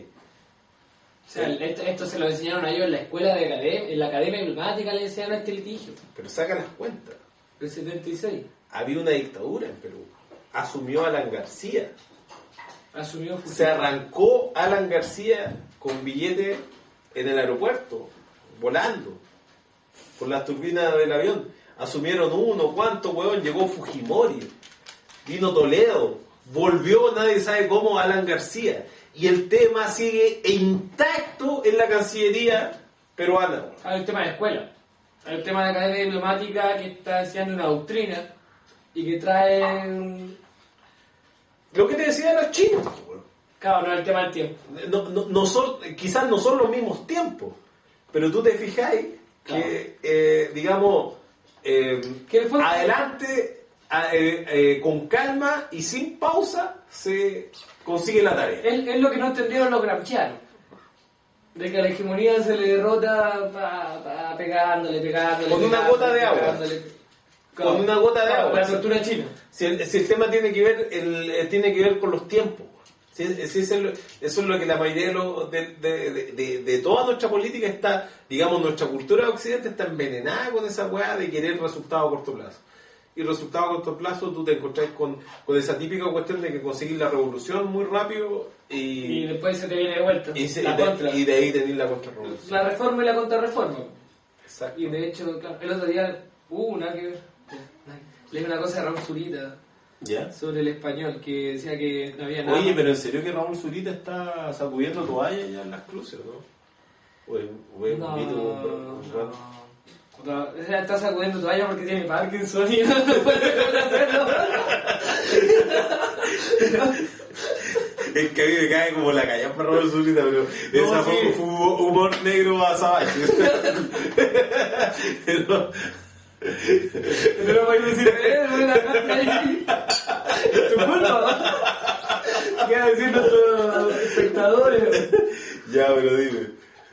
[SPEAKER 2] O sea, esto, esto se lo enseñaron a ellos en la escuela de academia, en la academia diplomática le enseñaron este litigio.
[SPEAKER 1] Pero saca las cuentas.
[SPEAKER 2] El setenta y seis.
[SPEAKER 1] Había una dictadura en Perú. Asumió Alan García.
[SPEAKER 2] Asumió
[SPEAKER 1] Se arrancó Alan García con billete en el aeropuerto, volando, por las turbinas del avión. Asumieron uno, cuánto, huevón, llegó Fujimori, vino Toledo, volvió, nadie sabe cómo, Alan García. Y el tema sigue intacto en la Cancillería peruana.
[SPEAKER 2] Hay el tema de escuela. Hay el tema de academia diplomática que está enseñando una doctrina y que trae un...
[SPEAKER 1] Lo que te decía de los chinos, huevón.
[SPEAKER 2] Claro, no el tema del tiempo.
[SPEAKER 1] No, no, no son, quizás no son los mismos tiempos, pero tú te fijáis que, eh, digamos, eh,
[SPEAKER 2] Que en el fondo-
[SPEAKER 1] adelante, a- eh, eh, con calma y sin pausa, se consigue la tarea.
[SPEAKER 2] Es, es lo que no entendieron los gramscianos. De que a la hegemonía se le derrota pa, pa, pegándole, pegándole.
[SPEAKER 1] Con una
[SPEAKER 2] pegándole,
[SPEAKER 1] gota de agua.
[SPEAKER 2] pegándole.
[SPEAKER 1] Con una gota de
[SPEAKER 2] Claro,
[SPEAKER 1] agua.
[SPEAKER 2] La tortura china.
[SPEAKER 1] Si el, si el tema tiene que ver el, eh, tiene que ver con los tiempos. Si, si eso, es lo, eso es lo que la mayoría de, los- de, de, de, de- de toda nuestra política está, digamos, nuestra cultura de Occidente está envenenada con esa weá de querer resultados a corto plazo. y resultado a corto plazo tú te encontrás con, con esa típica cuestión de que conseguís la revolución muy rápido y,
[SPEAKER 2] Y después se te viene de vuelta.
[SPEAKER 1] y, se-
[SPEAKER 2] la
[SPEAKER 1] y de,
[SPEAKER 2] contra.
[SPEAKER 1] y de ahí tenés la contrarrevolución.
[SPEAKER 2] La reforma y la contrarreforma.
[SPEAKER 1] Exacto.
[SPEAKER 2] Y de hecho, claro, el otro día hubo una que leí una cosa de Raúl Zurita
[SPEAKER 1] ¿Ya?
[SPEAKER 2] sobre el español que decía que no había nada.
[SPEAKER 1] Oye, pero en serio que Raúl Zurita está sacudiendo toallas ya en las cruces, ¿no? O es, o es
[SPEAKER 2] no,
[SPEAKER 1] un mito, un-
[SPEAKER 2] no,
[SPEAKER 1] un- un-
[SPEAKER 2] no. O sea, está sacudiendo toalla porque tiene Parkinson y no puede hacerlo.
[SPEAKER 1] Es que a mí me cae como la callampa Raúl Zurita, pero esa
[SPEAKER 2] sí.
[SPEAKER 1] fue, fue humor negro a Savage. Pero,
[SPEAKER 2] Pero no voy a decir, eh, no la canta ahí. Tu culpa. ¿Qué va a decir nuestros espectadores?
[SPEAKER 1] ya, pero dime.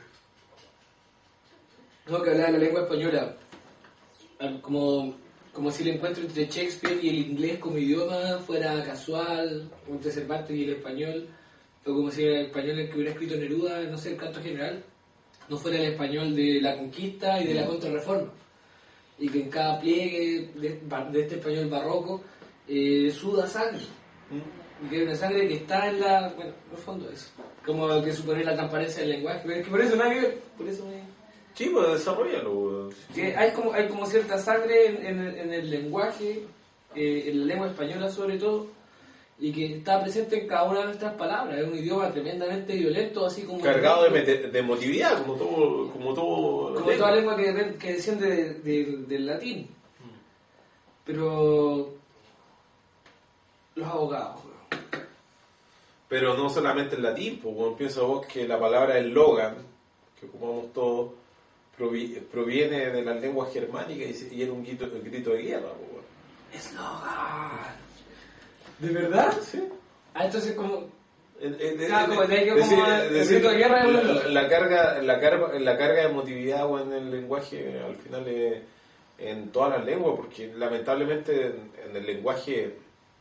[SPEAKER 2] No, que hablaba de la lengua española. Como, como si el encuentro entre Shakespeare y el inglés como idioma fuera casual, como entre Cervantes y el español, o como si el español el que hubiera escrito Neruda, no sé, el canto general, no fuera el español de la conquista y de la contrarreforma. Y que en cada pliegue de, de este español barroco eh, suda sangre. Y que hay una sangre que está en la... Bueno, en el fondo eso. Como que supone la transparencia del lenguaje. Pero es que por eso nada que ver. Por eso me...
[SPEAKER 1] Sí, pues desarrollalo, weón.
[SPEAKER 2] Que hay como, hay como cierta sangre en, en, el- en el lenguaje, eh, en la lengua española sobre todo, y que está presente en cada una de nuestras palabras. Es un idioma tremendamente violento, así como...
[SPEAKER 1] Cargado de, mete- de emotividad, como todo. Como, todo
[SPEAKER 2] Como toda lengua que, de- que desciende de- de- del latín. Pero... Los abogados, weón.
[SPEAKER 1] Pero no solamente el latín, pues, bueno, pienso vos que la palabra eslogan, que ocupamos todos, provi- proviene de las lenguas germánicas y, se- y era un grito, un grito de guerra, pues, bueno.
[SPEAKER 2] Eslogan. ¿De verdad?
[SPEAKER 1] Sí.
[SPEAKER 2] Ah, entonces como...
[SPEAKER 1] En- en- en-
[SPEAKER 2] Ah, como
[SPEAKER 1] en-
[SPEAKER 2] de ahí que
[SPEAKER 1] decir-
[SPEAKER 2] como el
[SPEAKER 1] decir,
[SPEAKER 2] grito de guerra es un
[SPEAKER 1] la,
[SPEAKER 2] eslogan.
[SPEAKER 1] la carga, la, carga, la carga de emotividad bueno, en el lenguaje al final es en todas las lenguas, porque lamentablemente en, en el lenguaje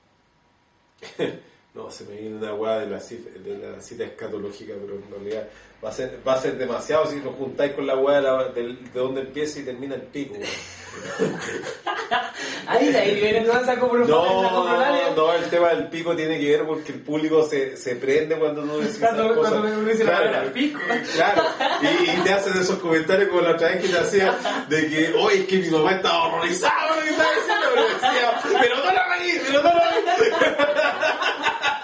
[SPEAKER 1] no, se me viene una hueá de la cita, de la cita escatológica, pero en realidad va a ser, va a ser demasiado si lo juntáis con la hueá de, la- del- de donde empieza y termina el pico. weón.
[SPEAKER 2] Ahí, de ahí viene toda esa coprofagia, esa
[SPEAKER 1] No,
[SPEAKER 2] coprolalia.
[SPEAKER 1] no, no, el tema del pico tiene que ver porque el público se, se prende cuando uno dice esas
[SPEAKER 2] Cuando-
[SPEAKER 1] cosas.
[SPEAKER 2] cuando uno dice la palabra pico.
[SPEAKER 1] Claro, y, y te hacen esos comentarios como la otra vez que te hacía de que, oye, es que mi mamá estaba horrorizada con lo que estaba diciendo, pero decía, pero no la reí, pero no la reí.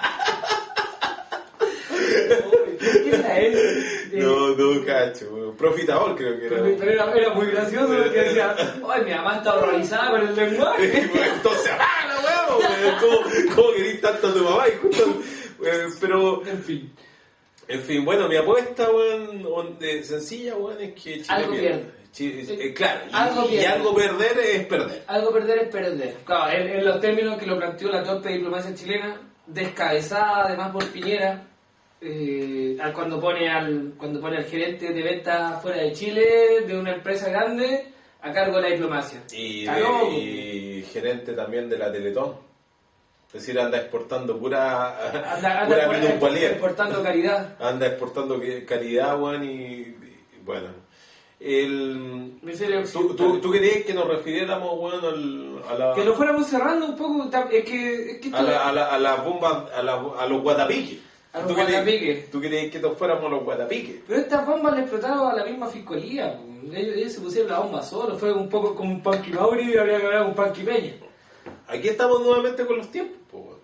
[SPEAKER 2] ¿Qué era él?
[SPEAKER 1] No, no, cacho, weón. Profitador creo que era.
[SPEAKER 2] Pero, pero era, era muy gracioso porque decía, ay, mi mamá está horrorizada con el lenguaje.
[SPEAKER 1] Entonces, ¡ah, la huevo! ¿Cómo, ¿Cómo querís tanto a tu mamá? Y justo, eh, pero,
[SPEAKER 2] En fin,
[SPEAKER 1] en fin, bueno, mi apuesta, weón, on- de- sencilla, weón, es que Chile
[SPEAKER 2] Algo pierde.
[SPEAKER 1] Chi- eh, claro, y
[SPEAKER 2] Algo
[SPEAKER 1] y
[SPEAKER 2] pierde.
[SPEAKER 1] algo perder es perder.
[SPEAKER 2] algo perder es perder. Claro, en, en los términos que lo planteó la torpe diplomacia chilena, descabezada además por Piñera, eh, al- cuando pone al cuando pone al gerente de ventas fuera de Chile de una empresa grande a cargo de la diplomacia.
[SPEAKER 1] Y,
[SPEAKER 2] Está
[SPEAKER 1] de-
[SPEAKER 2] loco.
[SPEAKER 1] y gerente también de la Teletón. Es decir, anda exportando pura,
[SPEAKER 2] Anda,
[SPEAKER 1] pura
[SPEAKER 2] anda
[SPEAKER 1] minusvalía.
[SPEAKER 2] exportando caridad.
[SPEAKER 1] Anda exportando que- calidad, weón, y, y bueno. El,
[SPEAKER 2] Miseria
[SPEAKER 1] ¿Tú,
[SPEAKER 2] occidental.
[SPEAKER 1] tú, tú querías que nos refiriéramos, weón, al, a la...
[SPEAKER 2] Que lo fuéramos cerrando un poco, ta- es que, es que
[SPEAKER 1] A,
[SPEAKER 2] esto-
[SPEAKER 1] la, a, la, a las bombas, a, la, a los guatapiques.
[SPEAKER 2] A los
[SPEAKER 1] ¿Tú querías-
[SPEAKER 2] guatapiques.
[SPEAKER 1] Tú querías que nos fuéramos a los guatapiques.
[SPEAKER 2] Pero estas bombas le explotaron a la misma fiscalía. po. Ellos, ellos se pusieron la bomba solo. Fue un poco como un Panqui Mauri y habría que hablar con un Panqui Peña.
[SPEAKER 1] Aquí estamos nuevamente con los tiempos, po, weón.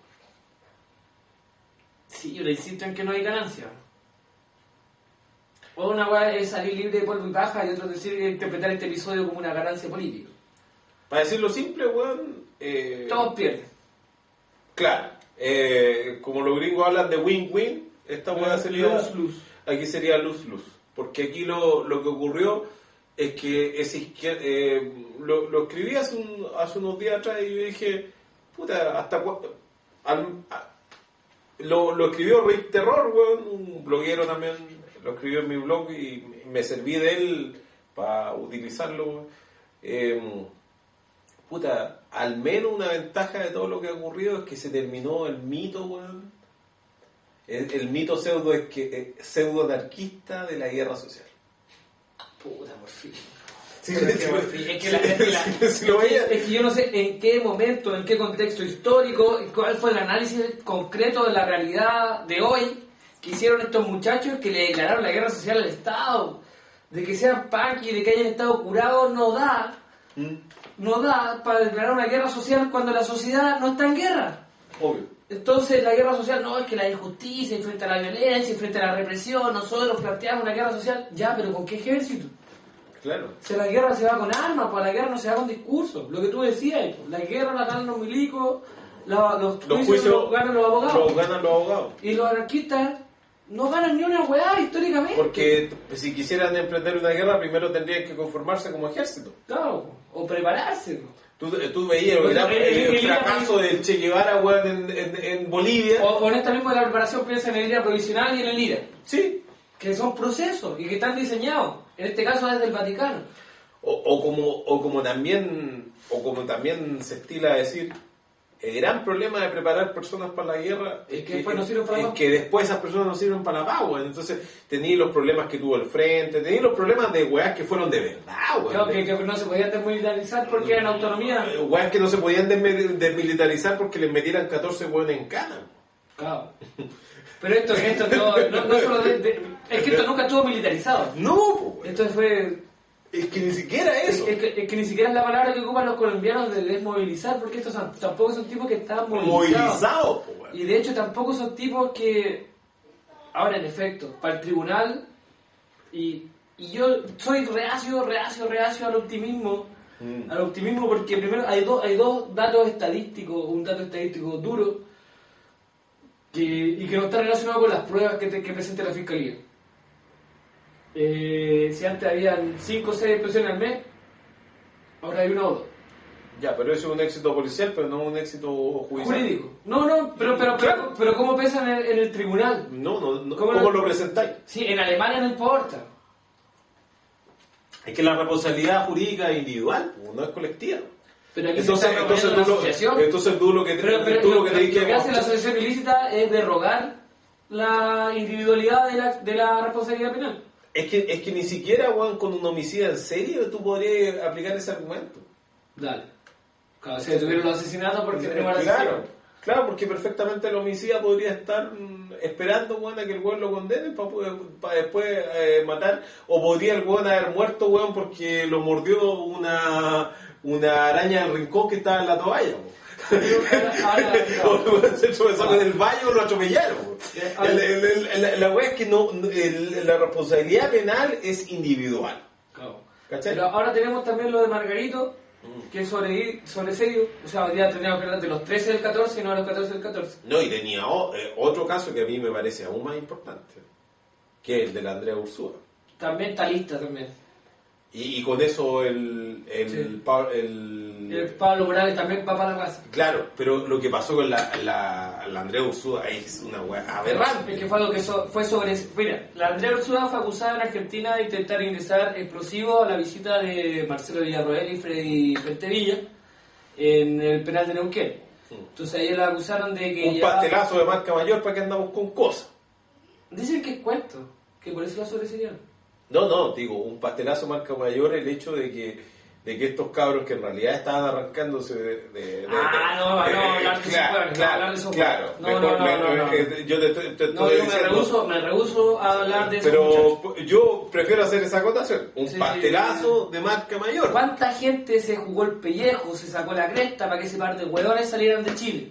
[SPEAKER 2] Sí, yo le insisto en que no hay ganancia. O una weá es salir libre de polvo y paja y otro es decir interpretar este episodio como una ganancia política.
[SPEAKER 1] Para decirlo simple, weón... Eh,
[SPEAKER 2] Todos pierden.
[SPEAKER 1] Claro, eh, como los gringos hablan de win-win, esta weá sería...
[SPEAKER 2] Luz-luz.
[SPEAKER 1] Aquí sería luz-luz. Porque aquí lo, lo que ocurrió es que ese izquier- eh, lo, lo escribí hace, un- hace unos días atrás y yo dije, puta, hasta cuándo... Al- a- lo, lo escribió Rick Terror, weón, un bloguero también, lo escribió en mi blog y me serví de él para utilizarlo, weón. Eh, puta, al menos una ventaja de todo lo que ha ocurrido es que se terminó el mito, weón. El, el mito pseudo es que eh, pseudo anarquista de la guerra social.
[SPEAKER 2] Puta, por fin.
[SPEAKER 1] Sí,
[SPEAKER 2] Pero es,
[SPEAKER 1] sí,
[SPEAKER 2] que,
[SPEAKER 1] sí,
[SPEAKER 2] es, que la, es, que la,
[SPEAKER 1] sí, sí, lo veía.
[SPEAKER 2] es que yo no sé en qué momento, en qué contexto histórico, cuál fue el análisis concreto de la realidad de hoy que hicieron estos muchachos que le declararon la guerra social al Estado. De que sean punky, de que hayan estado curados, no da. ¿Mm? No da para declarar una guerra social cuando la sociedad no está en guerra.
[SPEAKER 1] Obvio.
[SPEAKER 2] Entonces la guerra social no es que la injusticia, y frente a la violencia, y frente a la represión, nosotros planteamos una guerra social. Ya, pero ¿con qué ejército?
[SPEAKER 1] Claro.
[SPEAKER 2] Si la guerra se va con armas, pues la guerra no se va con discursos. Lo que tú decías, pues, la guerra la ganan los milicos, la, los,
[SPEAKER 1] Los
[SPEAKER 2] juicios
[SPEAKER 1] juicios
[SPEAKER 2] los ganan los abogados.
[SPEAKER 1] Los ganan los abogados.
[SPEAKER 2] Y los anarquistas no ganan ni una hueá históricamente.
[SPEAKER 1] Porque si quisieran emprender una guerra, primero tendrían que conformarse como ejército.
[SPEAKER 2] Claro, o prepararse.
[SPEAKER 1] Tú, tú veías el, el, el, el fracaso del Che Guevara, weón, en, en, en Bolivia.
[SPEAKER 2] O, o en esta misma de la preparación piensa en el IRA provisional y en el IRA.
[SPEAKER 1] Sí.
[SPEAKER 2] Que son procesos y que están diseñados. En este caso desde el Vaticano.
[SPEAKER 1] O, o, como, o, como también, o como también se estila a decir, el gran problema de preparar personas para la guerra
[SPEAKER 2] es que, después no sirven para la
[SPEAKER 1] es
[SPEAKER 2] paz.
[SPEAKER 1] que después esas personas no sirven para la paz, weón. Entonces tenéis los problemas que tuvo el frente, tenéis los problemas de weas que fueron de verdad, weón.
[SPEAKER 2] Claro, que, que no se podían desmilitarizar porque eran autonomía.
[SPEAKER 1] Weas que no se podían desmilitarizar porque les metieran catorce weones en cana.
[SPEAKER 2] Claro. Pero esto, esto no, no, no solo de, de, es que esto nunca estuvo militarizado.
[SPEAKER 1] No, pues.
[SPEAKER 2] Esto fue...
[SPEAKER 1] Es que ni siquiera eso.
[SPEAKER 2] Es, es, que, es que ni siquiera es la palabra que ocupan los colombianos de desmovilizar, porque estos son, tampoco son tipos que están movilizados.
[SPEAKER 1] Movilizados, pues.
[SPEAKER 2] Y de hecho tampoco son tipos que... Ahora, en efecto, para el tribunal, y, y yo soy reacio, reacio, reacio al optimismo, mm. al optimismo porque primero hay, do, hay dos datos estadísticos, un dato estadístico duro, que, y que no está relacionado con las pruebas que, te, que presenta la Fiscalía. Eh, si antes habían cinco o seis explosiones al mes, ahora hay una o dos.
[SPEAKER 1] Ya, pero eso es un éxito policial, pero no un éxito judicial.
[SPEAKER 2] Jurídico. No, no, pero, pero, pero, pero ¿cómo pesa en el, en el tribunal?
[SPEAKER 1] No, no, no.
[SPEAKER 2] ¿Cómo,
[SPEAKER 1] ¿Cómo
[SPEAKER 2] lo,
[SPEAKER 1] lo presentáis?
[SPEAKER 2] Sí, en Alemania no importa.
[SPEAKER 1] Es que la responsabilidad jurídica es individual, no es colectiva.
[SPEAKER 2] Pero aquí
[SPEAKER 1] entonces,
[SPEAKER 2] se está
[SPEAKER 1] entonces, tú
[SPEAKER 2] la
[SPEAKER 1] lo,
[SPEAKER 2] asociación.
[SPEAKER 1] entonces tú lo que,
[SPEAKER 2] pero, pero,
[SPEAKER 1] tú lo,
[SPEAKER 2] lo,
[SPEAKER 1] que,
[SPEAKER 2] lo,
[SPEAKER 1] te
[SPEAKER 2] lo que hace la asociación ilícita es derrogar la individualidad de la, de la responsabilidad penal.
[SPEAKER 1] Es que, es que ni siquiera, Juan, con un homicidio en serio tú podrías aplicar ese argumento.
[SPEAKER 2] Dale. Claro, si detuvieron los asesinatos porque tenemos la
[SPEAKER 1] claro,
[SPEAKER 2] asesinato.
[SPEAKER 1] claro, porque perfectamente el homicida podría estar mm, esperando, Juan, a que el weón lo condene para pa después eh, matar. O podría el weón haber muerto, weón, porque lo mordió una, una araña del rincón que estaba en la toalla, weón. O se tropezó en el baño o lo atropellaron. El, el, el, el, la wea es que no, el, la responsabilidad penal es individual.
[SPEAKER 2] Claro.
[SPEAKER 1] ¿Cachai?
[SPEAKER 2] Pero ahora tenemos también lo de Margarito, mm. que es sobre, sobre serio. O sea, hoy día teníamos que hablar de los trece del catorce y no de los catorce del catorce.
[SPEAKER 1] No, y tenía o, eh, otro caso que a mí me parece aún más importante, que es el de la Andrea Ursúa.
[SPEAKER 2] También está lista también.
[SPEAKER 1] Y, y con eso el el,
[SPEAKER 2] sí.
[SPEAKER 1] pa, el
[SPEAKER 2] el Pablo Morales también va para la casa.
[SPEAKER 1] Claro, pero lo que pasó con la, la, la Andrea Ursúa es una weá aberrante.
[SPEAKER 2] Es que fue algo que so, fue sobre... Mira, la Andrea Ursúa fue acusada en Argentina de intentar ingresar explosivos a la visita de Marcelo Villarroel y Freddy Fuentevilla en el penal de Neuquén. Entonces ahí la acusaron de que...
[SPEAKER 1] Un
[SPEAKER 2] ya...
[SPEAKER 1] pastelazo de marca mayor para que andamos con cosas.
[SPEAKER 2] Dicen que es cuento, que por eso la sobreseñaron.
[SPEAKER 1] No, no, digo, un pastelazo marca mayor el hecho de que de que estos cabros que en realidad estaban arrancándose de... de, de
[SPEAKER 2] ah,
[SPEAKER 1] de,
[SPEAKER 2] no, no,
[SPEAKER 1] de,
[SPEAKER 2] hablar de
[SPEAKER 1] claro,
[SPEAKER 2] eso,
[SPEAKER 1] claro,
[SPEAKER 2] hablar de eso.
[SPEAKER 1] Claro,
[SPEAKER 2] no,
[SPEAKER 1] mejor,
[SPEAKER 2] no, no,
[SPEAKER 1] me,
[SPEAKER 2] no, no.
[SPEAKER 1] Eh, yo te, te, te
[SPEAKER 2] no,
[SPEAKER 1] estoy
[SPEAKER 2] yo
[SPEAKER 1] diciendo...
[SPEAKER 2] me rehuso, me rehuso a hablar de eso.
[SPEAKER 1] Pero yo prefiero hacer esa acotación, un
[SPEAKER 2] sí,
[SPEAKER 1] pastelazo de marca mayor.
[SPEAKER 2] ¿Cuánta gente se jugó el pellejo, se sacó la cresta para que ese par de huevones salieran de Chile?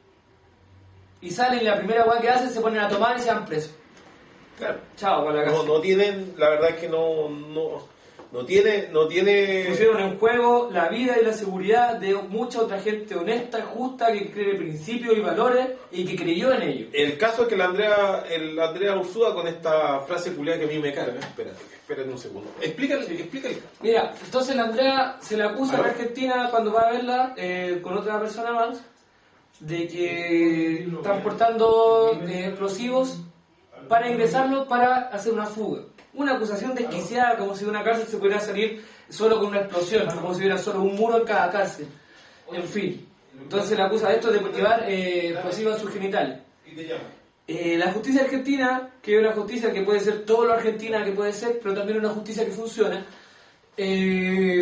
[SPEAKER 2] Y salen y la primera hueá que hacen se ponen a tomar y se van presos.
[SPEAKER 1] Claro.
[SPEAKER 2] Chao, para la casa.
[SPEAKER 1] No, no tienen, la verdad es que no, no, no tiene, no tiene...
[SPEAKER 2] Pusieron en juego la vida y la seguridad de mucha otra gente honesta, justa, que cree en principios y valores y que creyó en ellos.
[SPEAKER 1] El caso es que la Andrea, el Andrea Ursúa con esta frase culiada que a mí me carga, espérate, espérate un segundo. Explícale, explícale.
[SPEAKER 2] Mira, entonces la Andrea se le acusa en Argentina cuando va a verla eh, con otra persona más de que están portando eh, explosivos para ingresarlo para hacer una fuga. Una acusación desquiciada, como si de una cárcel se pudiera salir solo con una explosión, como si hubiera solo un muro en cada cárcel. En fin. Entonces la acusa de esto de llevar eh, explosivos a sus genitales. Eh, la justicia argentina, que es una justicia que puede ser todo lo argentina que puede ser, pero también una justicia que funciona, eh,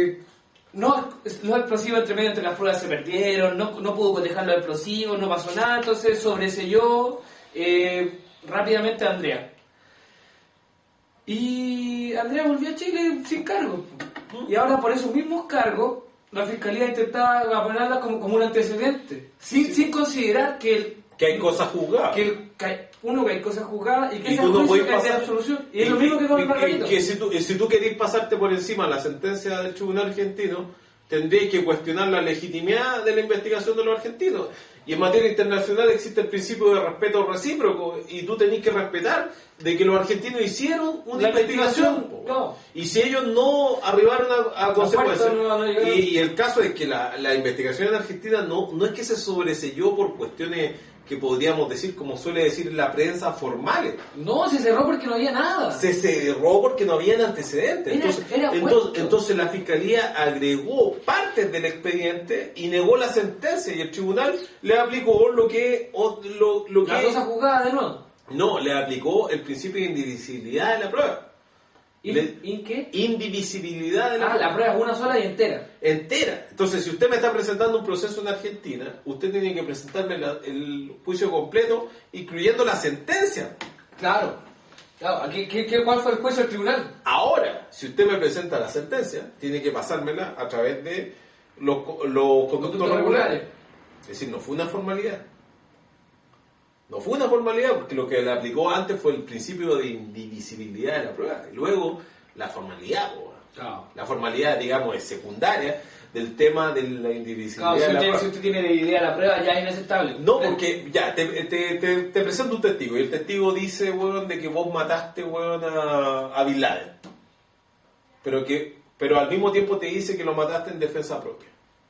[SPEAKER 2] no, los explosivos entre medio entre las pruebas se perdieron, no, no pudo cotejar los explosivos, no pasó nada, entonces sobreselló eh, rápidamente a Andrea. Y Andrea volvió a Chile sin cargo. Y ahora por esos mismos cargos, la fiscalía intentaba ponerla como, como un antecedente, sin, sin considerar que el,
[SPEAKER 1] que hay cosas juzgadas.
[SPEAKER 2] Que, el, que uno que hay cosas juzgadas y que
[SPEAKER 1] y
[SPEAKER 2] esa
[SPEAKER 1] tú no puedes
[SPEAKER 2] juicio es de
[SPEAKER 1] pasar,
[SPEAKER 2] absolución. Y, y es
[SPEAKER 1] y,
[SPEAKER 2] lo mismo que con el
[SPEAKER 1] y,
[SPEAKER 2] Margarito.
[SPEAKER 1] y que si tú, si tú querés pasarte por encima la sentencia del tribunal argentino, tendréis que cuestionar la legitimidad de la investigación de los argentinos. Y en materia internacional existe el principio de respeto recíproco y tú tenés que respetar de que los argentinos hicieron una
[SPEAKER 2] la
[SPEAKER 1] investigación.
[SPEAKER 2] investigación no.
[SPEAKER 1] Y si ellos no arribaron a, a consecuencias.
[SPEAKER 2] No, no, no, no,
[SPEAKER 1] y, y el caso es que la, la investigación en Argentina no, no es que se sobreselló por cuestiones que podríamos decir, como suele decir la prensa, formales.
[SPEAKER 2] No, se cerró porque no había nada.
[SPEAKER 1] Se cerró porque no habían antecedentes.
[SPEAKER 2] Era,
[SPEAKER 1] entonces,
[SPEAKER 2] era
[SPEAKER 1] entonces, entonces la fiscalía agregó partes del expediente y negó la sentencia y el tribunal le aplicó lo que... O, lo, lo
[SPEAKER 2] la
[SPEAKER 1] que
[SPEAKER 2] cosa jugada de nuevo.
[SPEAKER 1] No, le aplicó el principio de indivisibilidad de la prueba.
[SPEAKER 2] ¿In,
[SPEAKER 1] Le,
[SPEAKER 2] ¿in qué?
[SPEAKER 1] Indivisibilidad de la
[SPEAKER 2] ah,
[SPEAKER 1] prueba.
[SPEAKER 2] la prueba es una sola y entera.
[SPEAKER 1] Entera. Entonces, si usted me está presentando un proceso en Argentina, usted tiene que presentarme la, el juicio completo, incluyendo la sentencia.
[SPEAKER 2] Claro. claro. ¿Qué, qué, qué, ¿Cuál fue el juicio del tribunal?
[SPEAKER 1] Ahora, si usted me presenta la sentencia, tiene que pasármela a través de los, los conductos regulares. Es decir, no fue una formalidad. No fue una formalidad, porque lo que le aplicó antes fue el principio de indivisibilidad de la prueba. Y luego, la formalidad. Claro. La formalidad, digamos, es secundaria del tema de la indivisibilidad
[SPEAKER 2] claro, si
[SPEAKER 1] de la
[SPEAKER 2] usted,
[SPEAKER 1] prueba.
[SPEAKER 2] Si usted tiene idea de la prueba, ya es inaceptable.
[SPEAKER 1] No, porque ya, te, te, te, te presento un testigo, y el testigo dice, weón, de que vos mataste, weón, a, a Bin Laden. Pero, que, pero al mismo tiempo te dice que lo mataste en defensa propia.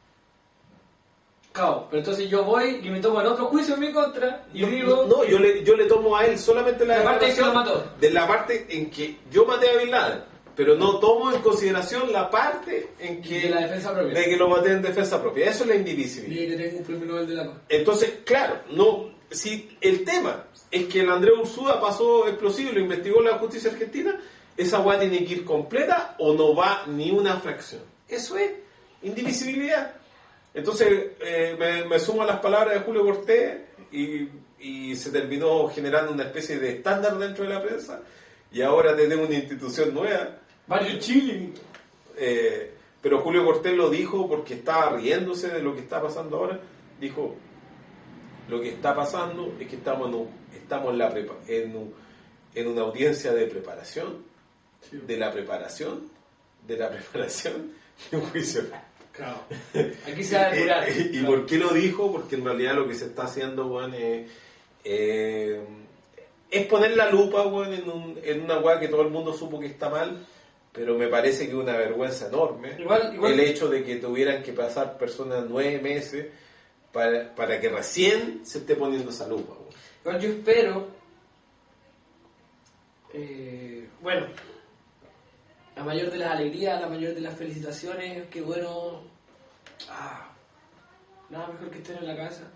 [SPEAKER 2] Claro, pero entonces yo voy y me tomo en otro juicio en mi contra y
[SPEAKER 1] no,
[SPEAKER 2] digo...
[SPEAKER 1] No, yo le, yo le tomo a él solamente la,
[SPEAKER 2] la parte en que lo mató.
[SPEAKER 1] De la parte en que yo maté a Bin Laden, pero no tomo en consideración la parte en que...
[SPEAKER 2] De la defensa propia.
[SPEAKER 1] De que lo maté en defensa propia. Eso es la indivisibilidad.
[SPEAKER 2] Y que tengo un premio Nobel de la Paz.
[SPEAKER 1] Entonces, claro, no, si el tema es que el Andrés Ursúa pasó explosivo y lo investigó la justicia argentina, esa weá tiene que ir completa o no va ni una fracción. Eso es indivisibilidad. Entonces eh, me, me sumo a las palabras de Julio Cortés y, y se terminó generando una especie de estándar dentro de la prensa y ahora tenemos una institución nueva.
[SPEAKER 2] Mario Chile.
[SPEAKER 1] Eh, pero Julio Cortés lo dijo porque estaba riéndose de lo que está pasando ahora. Dijo, lo que está pasando es que estamos en, un, estamos en, la prepa, en, un, en una audiencia de preparación, sí. de la preparación, de la preparación de un juicio.
[SPEAKER 2] Claro. Aquí se va a depurar.
[SPEAKER 1] ¿Y, y,
[SPEAKER 2] claro.
[SPEAKER 1] por qué lo dijo? Porque en realidad lo que se está haciendo, bueno, es, eh, es poner la lupa, bueno, en, un, en una weá que todo el mundo supo que está mal, pero me parece que es una vergüenza enorme
[SPEAKER 2] igual, igual.
[SPEAKER 1] el hecho de que tuvieran que pasar personas nueve meses para, para que recién se esté poniendo esa lupa. Bueno.
[SPEAKER 2] Igual yo espero, eh, bueno, la mayor de las alegrías, la mayor de las felicitaciones, que bueno, ah, nada mejor que estar en la casa.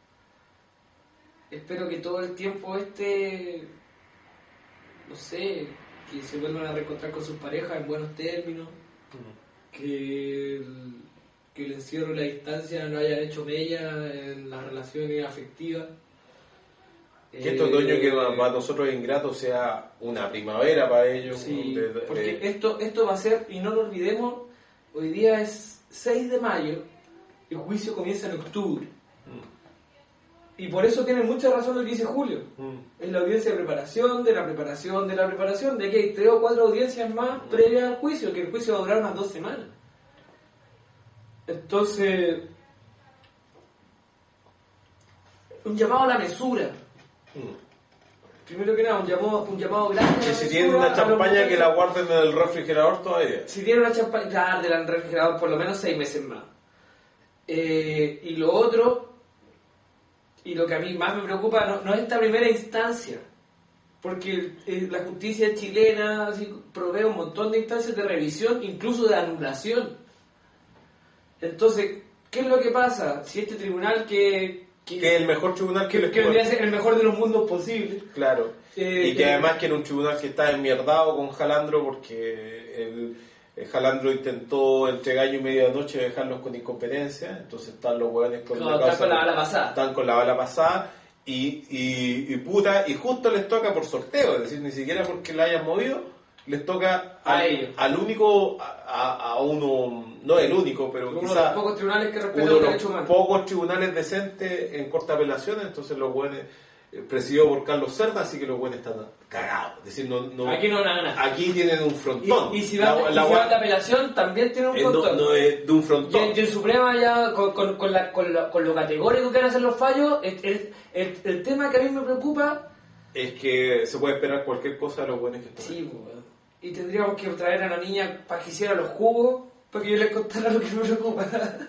[SPEAKER 2] Espero que todo el tiempo este, no sé, que se vuelvan a reencontrar con sus parejas en buenos términos, uh-huh. que, el, que el encierro y la distancia no hayan hecho mella en las relaciones afectivas.
[SPEAKER 1] Que este otoño que para nosotros es ingrato sea una primavera para ellos.
[SPEAKER 2] Sí,
[SPEAKER 1] de, de,
[SPEAKER 2] porque
[SPEAKER 1] de...
[SPEAKER 2] esto, esto va a ser, y no lo olvidemos, hoy día es seis de mayo, el juicio comienza en octubre. Mm. Y por eso tiene mucha razón lo que dice Julio. Mm. Es la audiencia de preparación, de la preparación, de la preparación, de que hay tres o cuatro audiencias más mm. previas al juicio, que el juicio va a durar unas dos semanas. Entonces, un llamado a la mesura. Primero que nada, un llamado, un llamado grande.
[SPEAKER 1] Y si tienen una champaña que la guarden en el refrigerador todavía.
[SPEAKER 2] Si tienen una champaña, guárdenla en el refrigerador por lo menos seis meses más. Eh, y lo otro, y lo que a mí más me preocupa, no, no es esta primera instancia, porque eh, la justicia chilena así, provee un montón de instancias de revisión, incluso de anulación. Entonces, ¿qué es lo que pasa? Si este tribunal que...
[SPEAKER 1] Que, que el mejor tribunal que,
[SPEAKER 2] que, que vendría a ser el mejor de los mundos posibles.
[SPEAKER 1] Claro. Eh, y que eh, además que era un tribunal que está enmierdado con Jalandro porque el, eh, Jalandro intentó entre gallo y medianoche dejarlos con incompetencia, entonces están los hueones con,
[SPEAKER 2] Claro,
[SPEAKER 1] la
[SPEAKER 2] están con la bala pasada.
[SPEAKER 1] Están con la bala pasada y, y, y puta, y justo les toca por sorteo, es decir, ni siquiera porque la hayan movido, les toca
[SPEAKER 2] A
[SPEAKER 1] al,
[SPEAKER 2] ellos.
[SPEAKER 1] al único, a, a- a uno, no el único, pero
[SPEAKER 2] Uno de
[SPEAKER 1] quizás
[SPEAKER 2] los pocos tribunales que respetan
[SPEAKER 1] uno
[SPEAKER 2] los
[SPEAKER 1] de
[SPEAKER 2] derechos
[SPEAKER 1] los
[SPEAKER 2] humanos.
[SPEAKER 1] pocos tribunales decentes en corta apelación, entonces los buenos, eh, presidido por Carlos Cerda, así que los buenos están cagados. Es decir, no, no,
[SPEAKER 2] Aquí no van a ganar.
[SPEAKER 1] aquí tienen un frontón.
[SPEAKER 2] Y, y si
[SPEAKER 1] La-
[SPEAKER 2] van,
[SPEAKER 1] la
[SPEAKER 2] y si
[SPEAKER 1] gua-
[SPEAKER 2] van de apelación, también tiene un
[SPEAKER 1] eh, no,
[SPEAKER 2] frontón.
[SPEAKER 1] no es de un
[SPEAKER 2] Y
[SPEAKER 1] frontón.
[SPEAKER 2] en, y en Suprema ya, con, con, con, la, con, la- con lo categórico que van a ser los fallos, el, el, el, el tema que a mí me preocupa,
[SPEAKER 1] Es que se puede esperar cualquier cosa de los buenos que están.
[SPEAKER 2] sí, pues, weón. Y tendríamos que traer a la niña para que hiciera los jugos, para que yo les contara lo que me preocupa.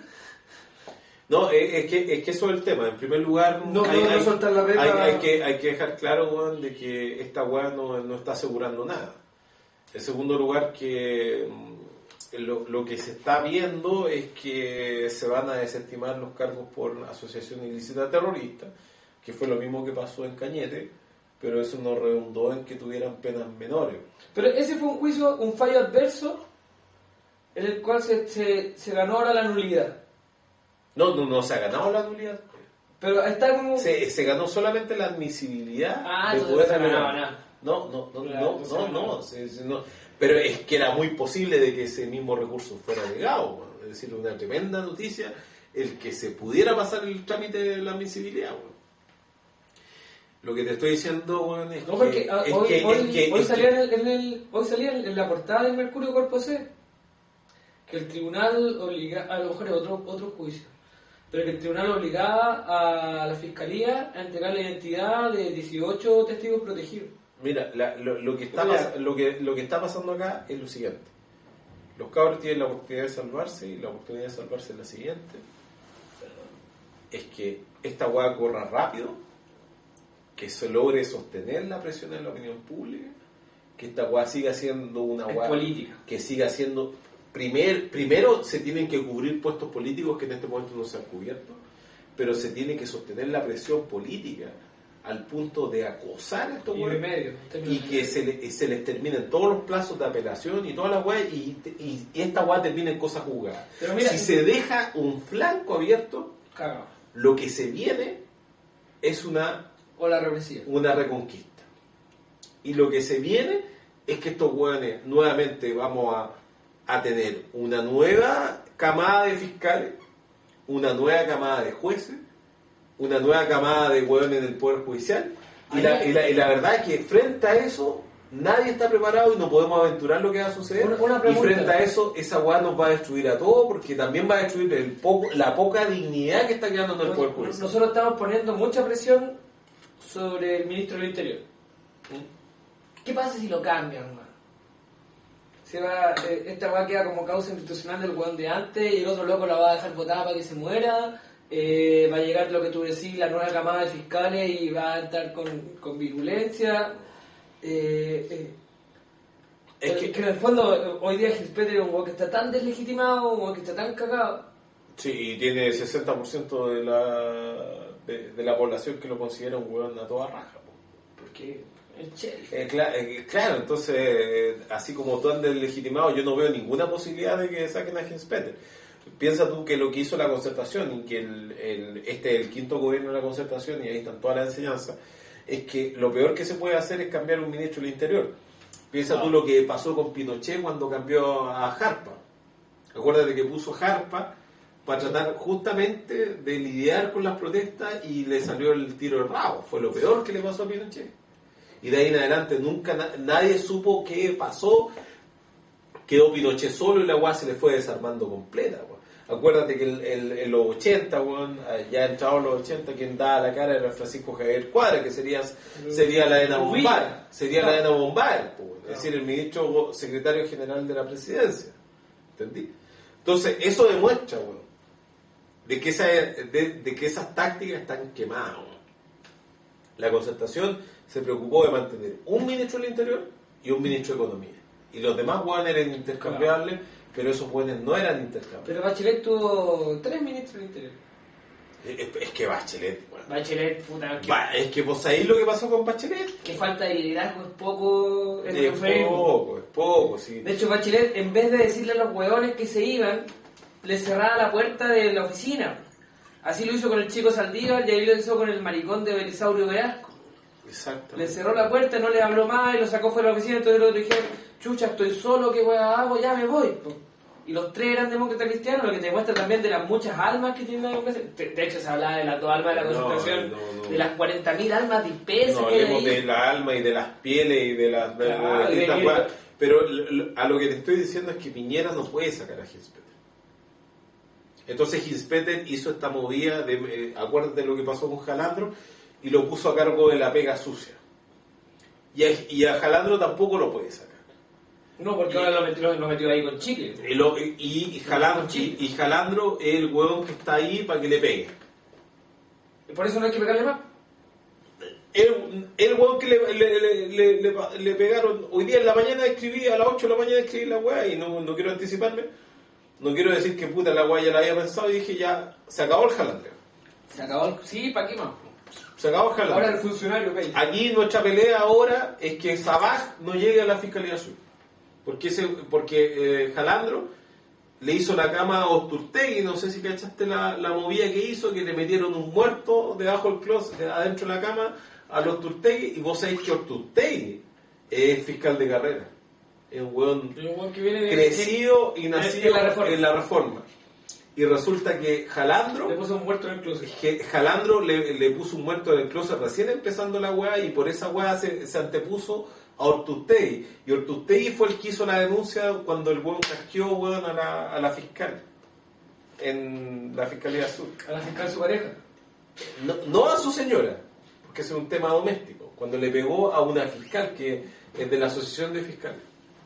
[SPEAKER 1] No, es, es que, es que eso es el tema. En primer lugar,
[SPEAKER 2] No,
[SPEAKER 1] hay,
[SPEAKER 2] no, no
[SPEAKER 1] hay-
[SPEAKER 2] soltar la pepa.
[SPEAKER 1] hay- hay que, hay que dejar claro, weón, de que esta weá no, no está asegurando nada. En segundo lugar, que mm, lo, lo que se está viendo es que se van a desestimar los cargos por asociación ilícita terrorista, que fue lo mismo que pasó en Cañete, pero eso no redundó en que tuvieran penas menores.
[SPEAKER 2] Pero ese fue un juicio, un fallo adverso, en el cual se, se, se ganó ahora la nulidad.
[SPEAKER 1] No, no, no se ha ganado la nulidad.
[SPEAKER 2] Pero está como...
[SPEAKER 1] Se, se ganó solamente la admisibilidad
[SPEAKER 2] Ah,
[SPEAKER 1] de
[SPEAKER 2] entonces
[SPEAKER 1] poder
[SPEAKER 2] no se ganaba
[SPEAKER 1] revelar.
[SPEAKER 2] nada.
[SPEAKER 1] No, no, no,
[SPEAKER 2] Claro,
[SPEAKER 1] no,
[SPEAKER 2] entonces
[SPEAKER 1] no,
[SPEAKER 2] no.
[SPEAKER 1] no, sí, sí, no. Pero es que era muy posible de que ese mismo recurso fuera legado, bueno. Es decir, una tremenda noticia el que se pudiera pasar el trámite de la admisibilidad, bueno. Lo que te estoy diciendo, bueno, es
[SPEAKER 2] No,
[SPEAKER 1] que,
[SPEAKER 2] porque ah,
[SPEAKER 1] es
[SPEAKER 2] hoy,
[SPEAKER 1] que-
[SPEAKER 2] hoy,
[SPEAKER 1] es que-
[SPEAKER 2] hoy
[SPEAKER 1] es
[SPEAKER 2] salía,
[SPEAKER 1] que-
[SPEAKER 2] en, el, en el- hoy salía en la portada del Mercurio Corpo C que el tribunal obliga, a lo mejor es otro, otro juicio, pero que el tribunal obligaba a la fiscalía a entregar la identidad de dieciocho testigos protegidos.
[SPEAKER 1] Mira, la- lo, lo que está
[SPEAKER 2] Mira.
[SPEAKER 1] pas- lo que lo que está pasando acá es lo siguiente. Los cabros tienen la oportunidad de salvarse y la oportunidad de salvarse es la siguiente. Es que esta hueá corra rápido, que se logre sostener la presión en la opinión pública, que esta hueá siga siendo una
[SPEAKER 2] Es
[SPEAKER 1] hueá
[SPEAKER 2] política.
[SPEAKER 1] que siga siendo primer, primero se tienen que cubrir puestos políticos que en este momento no se han cubierto, pero se tiene que sostener la presión política al punto de acosar a estos
[SPEAKER 2] Y
[SPEAKER 1] hueones
[SPEAKER 2] medio.
[SPEAKER 1] y que se, le- se les terminen todos los plazos de apelación y todas las weas y, y, y esta wea termina en cosas jugadas.
[SPEAKER 2] Pero mira,
[SPEAKER 1] si se deja un flanco abierto,
[SPEAKER 2] Cagado.
[SPEAKER 1] lo que se viene es una,
[SPEAKER 2] O la represiva.
[SPEAKER 1] una reconquista. Y lo que se viene es que estos weones nuevamente vamos a, a tener una nueva camada de fiscales, una nueva camada de jueces, una nueva camada de hueones en el Poder Judicial. Y la, y, la, y la verdad es que frente a eso nadie está preparado y no podemos aventurar lo que va a suceder.
[SPEAKER 2] Una- una
[SPEAKER 1] y
[SPEAKER 2] pregunta.
[SPEAKER 1] frente a eso, esa hueá nos va a destruir a todos porque también va a destruir el poco, la poca dignidad que está quedando en el Poder Judicial.
[SPEAKER 2] Nosotros estamos poniendo mucha presión sobre el ministro del Interior. ¿Qué pasa si lo cambian, man? Se va, eh, esta va a quedar como causa institucional del weón de antes y el otro loco la va a dejar botada para que se muera. Eh, va a llegar lo que tú decís, la nueva camada de fiscales y va a estar con, con virulencia. Eh, eh,
[SPEAKER 1] Es
[SPEAKER 2] eh,
[SPEAKER 1] que-
[SPEAKER 2] que en el fondo hoy día Gilspeter es un weón que está tan deslegitimado, un weón que está tan cagado.
[SPEAKER 1] Sí, y tiene el sesenta por ciento de la, de, de la población que lo considera un hueón a toda raja. Po.
[SPEAKER 2] Porque el sheriff.
[SPEAKER 1] Eh, cla- eh, claro, entonces, eh, así como tú andas legitimado, yo no veo ninguna posibilidad de que saquen a Genspeter. Piensa tú que lo que hizo la concertación, y que el, el- este es el quinto gobierno de la concertación, y ahí están todas las enseñanzas, es que lo peor que se puede hacer es cambiar un ministro del Interior. Piensa
[SPEAKER 2] Ah.
[SPEAKER 1] tú lo que pasó con Pinochet cuando cambió a Jarpa. Acuérdate que puso Jarpa para tratar justamente de lidiar con las protestas y le salió el tiro del rabo. Fue lo peor que le pasó a Pinochet. Y de ahí en adelante nunca na- nadie supo qué pasó. Quedó Pinochet solo y la guay se le fue desarmando completa. Weón. Acuérdate que el- el- en los ochenta, weón, ya entrados los ochenta, quien daba la cara era Francisco Javier Cuadra, que sería, sería la ENA Bombal. Sería la ENA Bombal, weón. Es decir, el ministro secretario general de la presidencia. ¿Entendí? Entonces, eso demuestra, weón, de que, esa, de, de que esas tácticas están quemadas. weón. La concertación se preocupó de mantener un ministro del Interior y un ministro de Economía. Y los demás hueones eran intercambiables, pero esos hueones no eran intercambiables.
[SPEAKER 2] Pero Bachelet tuvo tres ministros del Interior.
[SPEAKER 1] Es, es que Bachelet, bueno.
[SPEAKER 2] Bachelet, puta, que,
[SPEAKER 1] Va, es que vos sabéis lo que pasó con Bachelet.
[SPEAKER 2] que falta de liderazgo es poco. Es,
[SPEAKER 1] Es poco, es poco, sí.
[SPEAKER 2] De hecho, Bachelet, en vez de decirle a los hueones que se iban, le cerraba la puerta de la oficina. Así lo hizo con el chico Saldívar y ahí lo hizo con el maricón de Belisaurio Velasco.
[SPEAKER 1] Exacto.
[SPEAKER 2] Le cerró la puerta, no le habló más y lo sacó fuera de la oficina. Entonces los otros dijeron, chucha, estoy solo, ¿qué hueá hago? Ya me voy. Po. Y los tres eran demócratas cristianos, lo que te muestra también de las muchas almas que tiene la democracia. De, de hecho, se hablaba de las dos almas de la concentración,
[SPEAKER 1] no, no, no.
[SPEAKER 2] de las cuarenta mil almas dispersas
[SPEAKER 1] No
[SPEAKER 2] que hay
[SPEAKER 1] hablemos
[SPEAKER 2] ahí.
[SPEAKER 1] de la alma y de las pieles y de las... de- de
[SPEAKER 2] Claro,
[SPEAKER 1] las
[SPEAKER 2] y de-
[SPEAKER 1] distintas
[SPEAKER 2] y de-
[SPEAKER 1] weas. Pero l- a lo que te estoy diciendo es que Piñera no puede sacar a Gilles Peter. Entonces Gilles Peter hizo esta movida, de, eh, acuérdate de lo que pasó con Jalandro, y lo puso a cargo de la pega sucia. Y a, y a Jalandro tampoco lo puede sacar.
[SPEAKER 2] No, porque
[SPEAKER 1] Y-
[SPEAKER 2] ahora lo metió, lo metió ahí con chicle.
[SPEAKER 1] Y, lo- y- y Jalandro, y, y Jalandro es el huevón que está ahí para que le pegue.
[SPEAKER 2] Y por eso no hay que pegarle más.
[SPEAKER 1] El, el huevón que le, le, le, le, le- le pegaron, hoy día en la mañana escribí, a las ocho de la mañana escribí la weá y no, no quiero anticiparme, no quiero decir que puta la weá ya la había pensado y dije ya, se acabó el Jalandro.
[SPEAKER 2] Se acabó el... Sí, ¿para qué más?
[SPEAKER 1] Se acabó el
[SPEAKER 2] Ahora el
[SPEAKER 1] Jalandro.
[SPEAKER 2] funcionario, ve.
[SPEAKER 1] Aquí nuestra pelea ahora es que Sabaj no llegue a la Fiscalía Sur. Porque, ese, porque eh, Jalandro le hizo la cama a Osturtegui, no sé si cachaste la, la movida que hizo, que le metieron un muerto debajo del closet, adentro de la cama, a los Osturtegui, y vos sabéis que Osturtegui es fiscal de carrera. Es un hueón
[SPEAKER 2] El hueón que viene de...
[SPEAKER 1] crecido y nacido
[SPEAKER 2] en la Reforma.
[SPEAKER 1] en la Reforma. Y resulta que Jalandro...
[SPEAKER 2] Le puso un muerto en el closet.
[SPEAKER 1] que Jalandro le, le puso un muerto en el closet recién empezando la weá y por esa weá se, se antepuso a Ortustegui. Y Ortustegui fue el que hizo la denuncia cuando el weón casqueó weón a la, a la fiscal en la Fiscalía Sur.
[SPEAKER 2] A la fiscal su pareja.
[SPEAKER 1] No, no a su señora, porque ese es un tema doméstico. Cuando le pegó a una fiscal que es de la Asociación de Fiscales.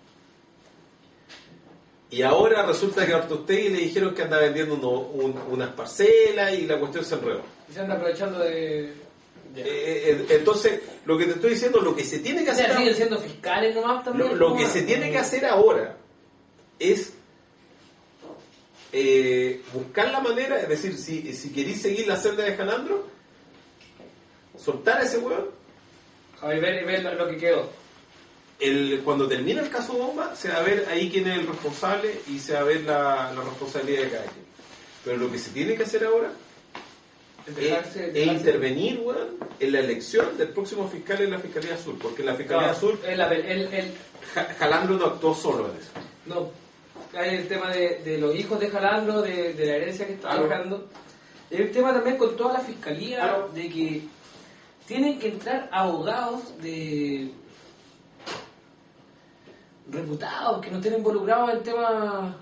[SPEAKER 1] Y ahora resulta que a Ortustegui le dijeron que anda vendiendo uno, un, unas parcelas y la cuestión se enredó.
[SPEAKER 2] Y se anda aprovechando de... Ya.
[SPEAKER 1] Eh, eh, entonces, lo que te estoy diciendo, lo que se tiene que
[SPEAKER 2] O sea,
[SPEAKER 1] hacer,
[SPEAKER 2] siguen siendo fiscales nomás también.
[SPEAKER 1] lo, lo
[SPEAKER 2] ¿no?
[SPEAKER 1] que se tiene que hacer ahora es eh, buscar la manera, es decir, si, si queréis seguir la senda de Jalandro, soltar a ese hueón.
[SPEAKER 2] A ver, ver, ver lo, lo que quedó.
[SPEAKER 1] El, cuando termine el caso Bomba, se va a ver ahí quién es el responsable y se va a ver la, la responsabilidad de cada quien. Pero lo que se tiene que hacer ahora es,
[SPEAKER 2] Dejarse-
[SPEAKER 1] es
[SPEAKER 2] dejarse-
[SPEAKER 1] intervenir, weón, en la elección del próximo fiscal en la Fiscalía Sur, porque en la Fiscalía
[SPEAKER 2] Claro,
[SPEAKER 1] Sur
[SPEAKER 2] el, el, el, el-
[SPEAKER 1] Ja- Jalandro no actuó solo en eso.
[SPEAKER 2] no, hay el tema de, de los hijos de Jalandro, de, de la herencia que está
[SPEAKER 1] Claro.
[SPEAKER 2] dejando. Hay el tema también con toda la fiscalía,
[SPEAKER 1] Claro.
[SPEAKER 2] de que tienen que entrar abogados de reputados, que no estén involucrados en temas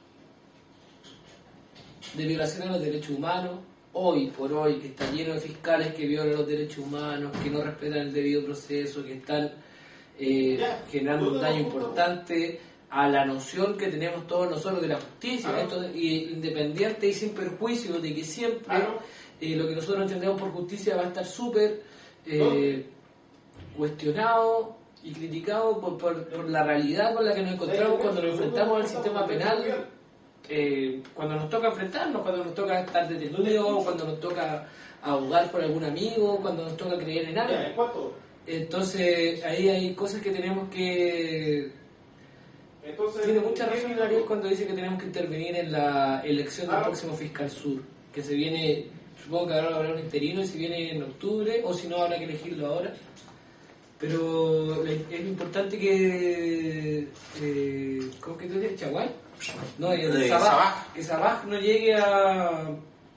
[SPEAKER 2] de violación a los derechos humanos. Hoy por hoy, que está lleno de fiscales que violan los derechos humanos, que no respetan el debido proceso, que están eh,
[SPEAKER 1] Ya,
[SPEAKER 2] generando un
[SPEAKER 1] no,
[SPEAKER 2] daño
[SPEAKER 1] no, no.
[SPEAKER 2] importante a la noción que tenemos todos nosotros de la justicia,
[SPEAKER 1] Claro.
[SPEAKER 2] esto, y independiente y sin perjuicio de que siempre
[SPEAKER 1] Claro.
[SPEAKER 2] eh, lo que nosotros entendemos por justicia va a estar súper eh, cuestionado y criticado por, por, por la realidad con la que nos encontramos cuando nos enfrentamos al sistema penal, eh, cuando nos toca enfrentarnos, cuando nos toca estar detenidos, cuando nos toca abogar por algún amigo, cuando nos toca creer en algo. Entonces ahí hay cosas que tenemos que...
[SPEAKER 1] Entonces,
[SPEAKER 2] Tiene mucha razón Ariel cuando dice que tenemos que intervenir en la elección del
[SPEAKER 1] Claro.
[SPEAKER 2] próximo fiscal sur, que se viene, supongo que ahora habrá un interino y se viene en octubre, o si no habrá que elegirlo ahora. Pero la- es importante que... Eh, ¿Cómo que tú dices? ¿Chaguay? No, el
[SPEAKER 1] Eh,
[SPEAKER 2] Sabaj,
[SPEAKER 1] Sabaj.
[SPEAKER 2] que Sabaj no llegue a...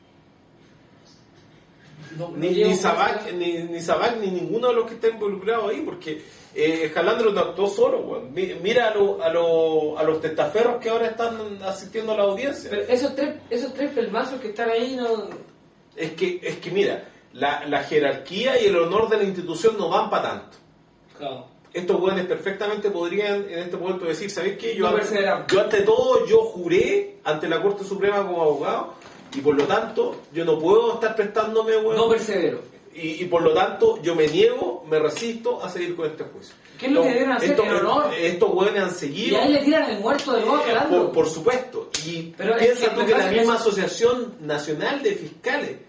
[SPEAKER 2] No, no
[SPEAKER 1] Ni,
[SPEAKER 2] llegue a
[SPEAKER 1] ni,
[SPEAKER 2] un
[SPEAKER 1] Sabac,
[SPEAKER 2] juez-
[SPEAKER 1] ni, ni Sabac ni ninguno de los que están involucrados ahí, porque eh, Jalandro no actuó solo, weón. Mi- Mira a, lo- a, lo- a los testaferros que ahora están asistiendo a la audiencia.
[SPEAKER 2] Pero esos tres, esos tres pelmazos que están ahí no...
[SPEAKER 1] Es que, es que mira, la, la jerarquía y el honor de la institución no van para tanto.
[SPEAKER 2] Claro.
[SPEAKER 1] Estos weones perfectamente podrían en este momento decir, ¿sabéis qué? Yo,
[SPEAKER 2] No
[SPEAKER 1] ante,
[SPEAKER 2] perseveramos.
[SPEAKER 1] yo ante todo, yo juré ante la Corte Suprema como abogado y por lo tanto yo no puedo estar prestándome, weón.
[SPEAKER 2] No persevero.
[SPEAKER 1] Y, y por lo tanto yo me niego, me resisto a seguir con este juicio.
[SPEAKER 2] ¿Qué es lo que deben hacer?
[SPEAKER 1] Estos,
[SPEAKER 2] En honor.
[SPEAKER 1] estos hueones han
[SPEAKER 2] Y
[SPEAKER 1] seguido.
[SPEAKER 2] ahí le tiran el muerto de nuevo a
[SPEAKER 1] eh,
[SPEAKER 2] Jalandro.
[SPEAKER 1] por, por supuesto. Y
[SPEAKER 2] Pero es
[SPEAKER 1] piensa
[SPEAKER 2] que
[SPEAKER 1] tú
[SPEAKER 2] lo
[SPEAKER 1] que
[SPEAKER 2] que
[SPEAKER 1] la
[SPEAKER 2] pasa
[SPEAKER 1] misma
[SPEAKER 2] es-
[SPEAKER 1] Asociación Nacional de Fiscales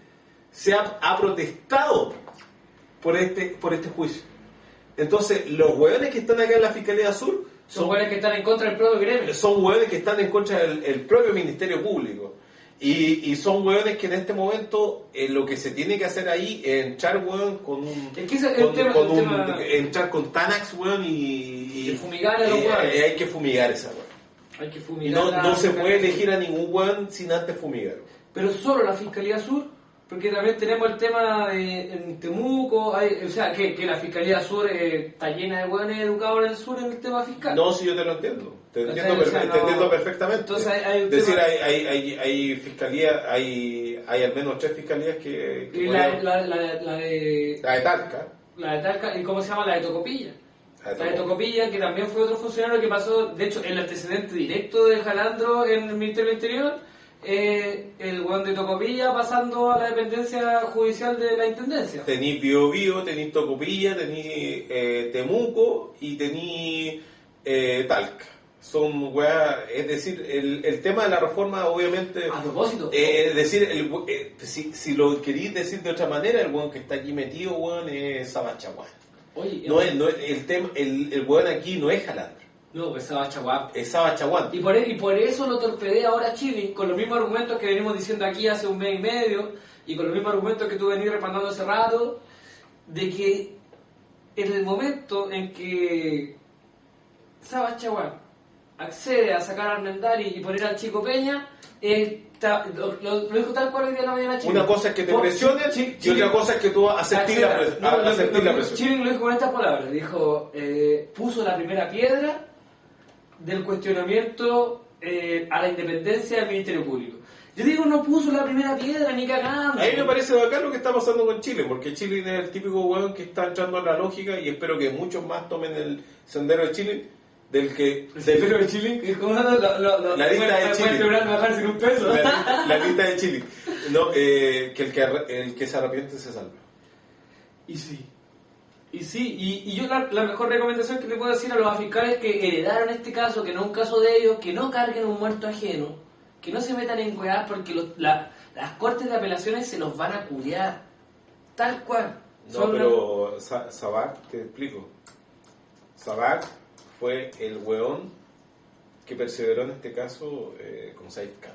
[SPEAKER 1] se ha, ha protestado por este, por este juicio. Entonces, los hueones que están acá en la Fiscalía Sur
[SPEAKER 2] son hueones que están en contra del propio gremio.
[SPEAKER 1] Son hueones que están en contra del el propio Ministerio Público. Y, y son hueones que en este momento eh, lo que se tiene que hacer ahí es entrar, hueón, con un...
[SPEAKER 2] Es que ese es
[SPEAKER 1] con,
[SPEAKER 2] el tema,
[SPEAKER 1] con
[SPEAKER 2] el
[SPEAKER 1] un,
[SPEAKER 2] tema...
[SPEAKER 1] entrar con Tanax, hueón, y...
[SPEAKER 2] y fumigar a los
[SPEAKER 1] eh,
[SPEAKER 2] hueones.
[SPEAKER 1] eh, hay que fumigar esa hueón.
[SPEAKER 2] Hay que
[SPEAKER 1] Y
[SPEAKER 2] fumigar.
[SPEAKER 1] no,
[SPEAKER 2] la,
[SPEAKER 1] no se
[SPEAKER 2] la,
[SPEAKER 1] puede
[SPEAKER 2] la,
[SPEAKER 1] elegir a ningún hueón sin antes fumigar.
[SPEAKER 2] Pero solo la Fiscalía Sur, porque también tenemos el tema de en Temuco, hay, o sea, que, que la Fiscalía Sur eh, está llena de hueones educados en el sur en el tema fiscal.
[SPEAKER 1] No, si yo te lo entiendo. Te entiendo,
[SPEAKER 2] O sea,
[SPEAKER 1] perfe-
[SPEAKER 2] no,
[SPEAKER 1] te entiendo perfectamente.
[SPEAKER 2] Entonces hay, hay un
[SPEAKER 1] es decir,
[SPEAKER 2] tema,
[SPEAKER 1] hay, hay, hay, hay fiscalías, hay, hay al menos tres fiscalías que... que
[SPEAKER 2] y la,
[SPEAKER 1] podrían-
[SPEAKER 2] la, la, la de...
[SPEAKER 1] la de Talca.
[SPEAKER 2] La de Talca, ¿y cómo se llama? La de Tocopilla.
[SPEAKER 1] La de
[SPEAKER 2] La de
[SPEAKER 1] Tocopilla.
[SPEAKER 2] Tocopilla, que también fue otro funcionario que pasó, de hecho, el antecedente directo de Jalandro en el Ministerio del Interior, eh, el hueón de Tocopilla pasando a la dependencia judicial de la Intendencia.
[SPEAKER 1] Tenís Bio Bio, tenís Tocopilla, tenís eh, Temuco y tenís eh, Talca. Son weas, es decir, el, el tema de la reforma obviamente...
[SPEAKER 2] A propósito.
[SPEAKER 1] Eh, es decir, el, eh, si, si lo queréis decir de otra manera, el weón que está aquí metido, weón, es Sabachaguán.
[SPEAKER 2] Oye,
[SPEAKER 1] No es, no es, el tema, el, el weón aquí no es Jalandro,
[SPEAKER 2] no, pues estaba Chaguap.
[SPEAKER 1] es Sabachaguán.
[SPEAKER 2] Y por, y por eso lo torpedea ahora Chile, con los mismos argumentos que venimos diciendo aquí hace un mes y medio, y con los mismos argumentos que tú venís respaldando hace rato, de que en el momento en que Sabachaguán accede a sacar a Armendari y poner al Chico Peña, eh, ta, lo, lo, lo dijo tal cual hoy día en la mañana Chile.
[SPEAKER 1] Una cosa es que te
[SPEAKER 2] Por-
[SPEAKER 1] presionen
[SPEAKER 2] Chi-
[SPEAKER 1] y
[SPEAKER 2] Chile-
[SPEAKER 1] otra cosa es que tú aceptes la,
[SPEAKER 2] acceda.
[SPEAKER 1] pres-
[SPEAKER 2] No, lo-
[SPEAKER 1] aceptes
[SPEAKER 2] lo-
[SPEAKER 1] la
[SPEAKER 2] lo-
[SPEAKER 1] presión.
[SPEAKER 2] Chile lo dijo con estas palabras, dijo, eh, puso la primera piedra del cuestionamiento eh, a la independencia del Ministerio Público. Yo digo, no puso la primera piedra ni cagando.
[SPEAKER 1] A mí me parece bacán lo que está pasando con Chile, porque Chile es el típico hueón que está entrando a la lógica y espero que muchos más tomen el sendero de Chile, del que... del-
[SPEAKER 2] Pero de Chile, es como lo, lo, lo,
[SPEAKER 1] La lista de
[SPEAKER 2] puede-
[SPEAKER 1] Chile.
[SPEAKER 2] puede lograr bajar sin un peso.
[SPEAKER 1] la, la lista de Chile. No, eh, que el que arre- el que se arrepiente se salva.
[SPEAKER 2] Y sí. Y sí, y, y yo la, la mejor recomendación que le puedo decir a los fiscales que heredaron este caso, que no es un caso de ellos, que no carguen un muerto ajeno, que no se metan en cuedadas porque los, la, las cortes de apelaciones se los van a culiar. Tal cual.
[SPEAKER 1] No,
[SPEAKER 2] Son
[SPEAKER 1] pero Sa- Sabac, te explico. Sabac fue el hueón que perseveró en este caso eh, con Saif Khan.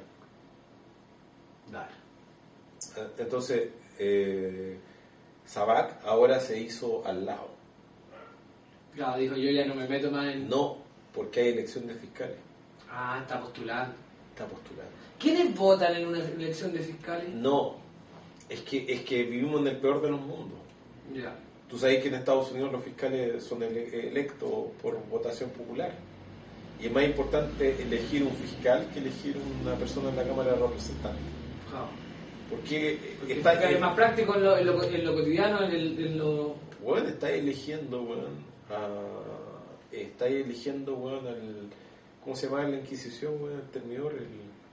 [SPEAKER 2] Dale.
[SPEAKER 1] Entonces, eh, Sabac ahora se hizo al lado.
[SPEAKER 2] Claro, dijo yo ya no me meto más en...
[SPEAKER 1] No, porque hay elección de fiscales.
[SPEAKER 2] Ah, está postulando.
[SPEAKER 1] Está postulando.
[SPEAKER 2] ¿Quiénes votan en una elección de fiscales?
[SPEAKER 1] No, es que, es que vivimos en el peor de los mundos.
[SPEAKER 2] Ya.
[SPEAKER 1] Tú sabes que en Estados Unidos los fiscales son ele- electos por votación popular. Y es más importante elegir un fiscal que elegir una persona en la Cámara de Representantes.
[SPEAKER 2] Ah.
[SPEAKER 1] Porque
[SPEAKER 2] Porque
[SPEAKER 1] está,
[SPEAKER 2] fiscal es más práctico en lo, en lo, en lo cotidiano, en, el, en lo...
[SPEAKER 1] bueno, está eligiendo, weón, a- está eligiendo, weón, al, ¿cómo se llama en la Inquisición, weón? El termidor, el,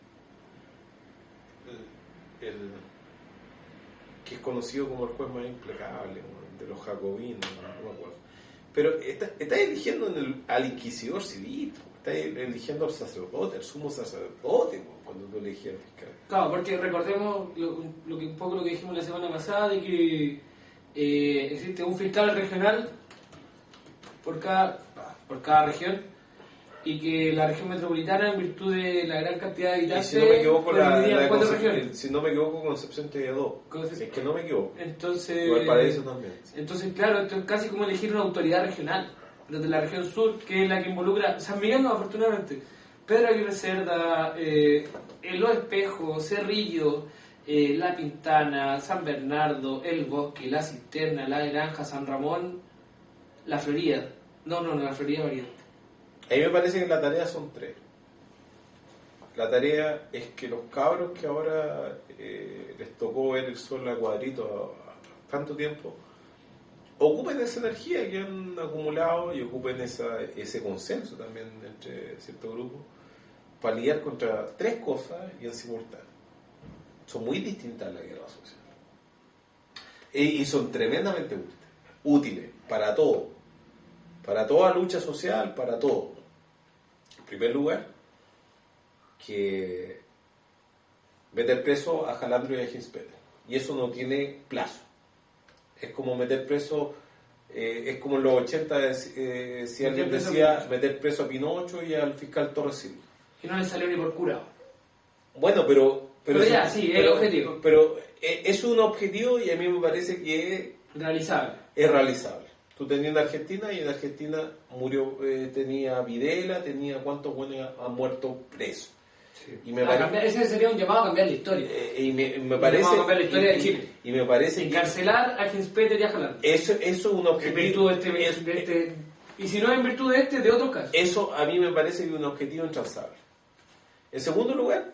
[SPEAKER 1] el, el- que es conocido como el juez más implacable, weón, de los jacobinos, no me acuerdo. Pero está, está eligiendo en el, al inquisidor civil, está eligiendo al sacerdote, al sumo sacerdote, weón, cuando tú elegías al fiscal.
[SPEAKER 2] Claro, porque recordemos lo, lo que, un poco lo que dijimos la semana pasada, de que eh, existe un fiscal regional por cada, por cada región, y que la región metropolitana, en virtud de la gran cantidad de
[SPEAKER 1] Y
[SPEAKER 2] habitantes,
[SPEAKER 1] si no me equivoco,
[SPEAKER 2] fue
[SPEAKER 1] la,
[SPEAKER 2] dividida en
[SPEAKER 1] la de
[SPEAKER 2] cuatro
[SPEAKER 1] Concep-
[SPEAKER 2] regiones.
[SPEAKER 1] si no me equivoco, Concepción tenía dos.
[SPEAKER 2] Concep-
[SPEAKER 1] Es que no me equivoco.
[SPEAKER 2] Entonces,
[SPEAKER 1] Igual Paraíso también.
[SPEAKER 2] entonces, claro, esto es casi como elegir una autoridad regional, desde la región sur, que es la que involucra, San Miguel no, afortunadamente, Pedro Aguirre Cerda, eh, Los Espejos, Cerrillo, eh, La Pintana, San Bernardo, El Bosque, La Cisterna, La Granja, San Ramón, La Florida. No, no, no, La Florida variante.
[SPEAKER 1] A mí me parece que la tarea son tres. La tarea es que los cabros que ahora eh, les tocó ver el sol a cuadrito a, a tanto tiempo, ocupen esa energía que han acumulado y ocupen esa, ese consenso también entre ciertos grupos para lidiar contra tres cosas y en simultáneo. Son muy distintas a la guerra social. Y, y son tremendamente útiles, útiles para todo, para toda lucha social, para todo. En primer lugar, que meter preso a Jalandro y a Ginspeter. y eso no tiene plazo. Es como meter preso, eh, es como en los ochenta, eh, si alguien decía meter preso a Pinocho y al fiscal Torres Silva.
[SPEAKER 2] Y no le salió ni por curado.
[SPEAKER 1] Bueno, pero...
[SPEAKER 2] Pero, pero ya, sí, es el objetivo.
[SPEAKER 1] Pero eh, es un objetivo y a mí me parece que es...
[SPEAKER 2] Realizable.
[SPEAKER 1] Es realizable. Tú tenías en Argentina y en Argentina murió, eh, tenía Videla, tenía cuántos buenos han muerto presos.
[SPEAKER 2] Sí.
[SPEAKER 1] Y me
[SPEAKER 2] ah,
[SPEAKER 1] pare...
[SPEAKER 2] cambiar, ese sería un llamado a cambiar la historia.
[SPEAKER 1] Eh, y me, me parece...
[SPEAKER 2] a cambiar la historia
[SPEAKER 1] y,
[SPEAKER 2] de Chile.
[SPEAKER 1] Y, y me parece
[SPEAKER 2] encarcelar
[SPEAKER 1] que,
[SPEAKER 2] a Hinspeter y a Jalán.
[SPEAKER 1] Eso, eso es un objetivo...
[SPEAKER 2] En virtud de este,
[SPEAKER 1] es,
[SPEAKER 2] de este, y si no en virtud de este, de otro caso.
[SPEAKER 1] Eso a mí me parece que es un objetivo intransable. En segundo lugar,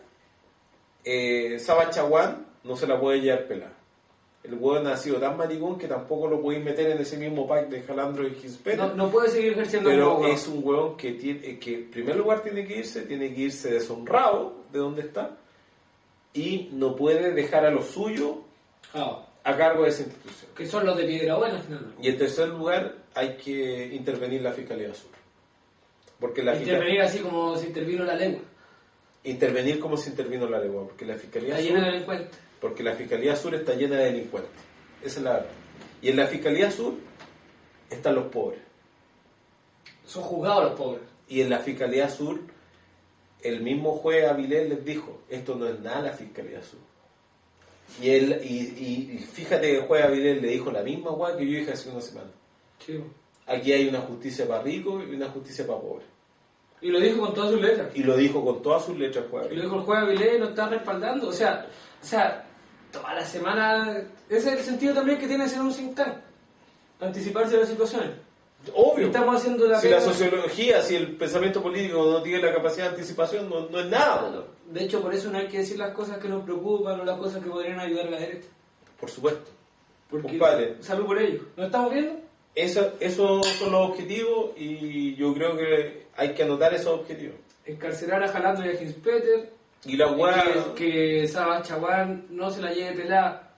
[SPEAKER 1] eh, Saba Chaguán no se la puede llevar pelada. El hueón ha sido tan maricón que tampoco lo podéis meter en ese mismo pack de Jalandro y Hinspeter.
[SPEAKER 2] No, no puede seguir ejerciendo
[SPEAKER 1] pero
[SPEAKER 2] como
[SPEAKER 1] es un hueón que, tiene, que en primer lugar tiene que irse, tiene que irse deshonrado de donde está y no puede dejar a los suyos
[SPEAKER 2] oh.
[SPEAKER 1] a cargo de esa institución.
[SPEAKER 2] Que son los de Piedra Buena, finalmente.
[SPEAKER 1] Y en tercer lugar, hay que intervenir la Fiscalía Sur. Porque la
[SPEAKER 2] intervenir
[SPEAKER 1] fiscal...
[SPEAKER 2] así como se intervino la lengua.
[SPEAKER 1] Intervenir como se intervino la lengua, porque la Fiscalía
[SPEAKER 2] Está
[SPEAKER 1] Sur...
[SPEAKER 2] llena de delincuentes.
[SPEAKER 1] Porque la Fiscalía Sur está llena de delincuentes. Esa es la verdad. Y en la Fiscalía Sur están los pobres.
[SPEAKER 2] Son juzgados los pobres.
[SPEAKER 1] Y en la Fiscalía Sur, el mismo juez Avilés les dijo, esto no es nada la Fiscalía Sur. Y él y, y, y fíjate que el juez Avilés le dijo la misma guay que yo dije hace una semana.
[SPEAKER 2] Sí.
[SPEAKER 1] Aquí hay una justicia para ricos y una justicia para pobres.
[SPEAKER 2] Y lo dijo con todas sus letras.
[SPEAKER 1] Y lo dijo con todas sus letras el juez Avilés.
[SPEAKER 2] Y lo dijo el juez Avilés y lo está respaldando. O sea, o sea, toda la semana... Ese es el sentido también que tiene ser un think tank. Anticiparse a las situaciones.
[SPEAKER 1] Obvio.
[SPEAKER 2] Estamos haciendo la
[SPEAKER 1] si
[SPEAKER 2] pega...
[SPEAKER 1] la sociología, si el pensamiento político no tiene la capacidad de anticipación, no, no es nada.
[SPEAKER 2] De hecho, por eso no hay que decir las cosas que nos preocupan o las cosas que podrían ayudar a la derecha.
[SPEAKER 1] Por supuesto.
[SPEAKER 2] Porque,
[SPEAKER 1] compadre,
[SPEAKER 2] salud por ello. ¿Lo estamos viendo?
[SPEAKER 1] Eso, esos son los objetivos y yo creo que hay que anotar esos objetivos.
[SPEAKER 2] Encarcelar a Jalandro y a Hinspeter.
[SPEAKER 1] Y la hueá...
[SPEAKER 2] Que, que Saba Chaguán no se la lleve pelada.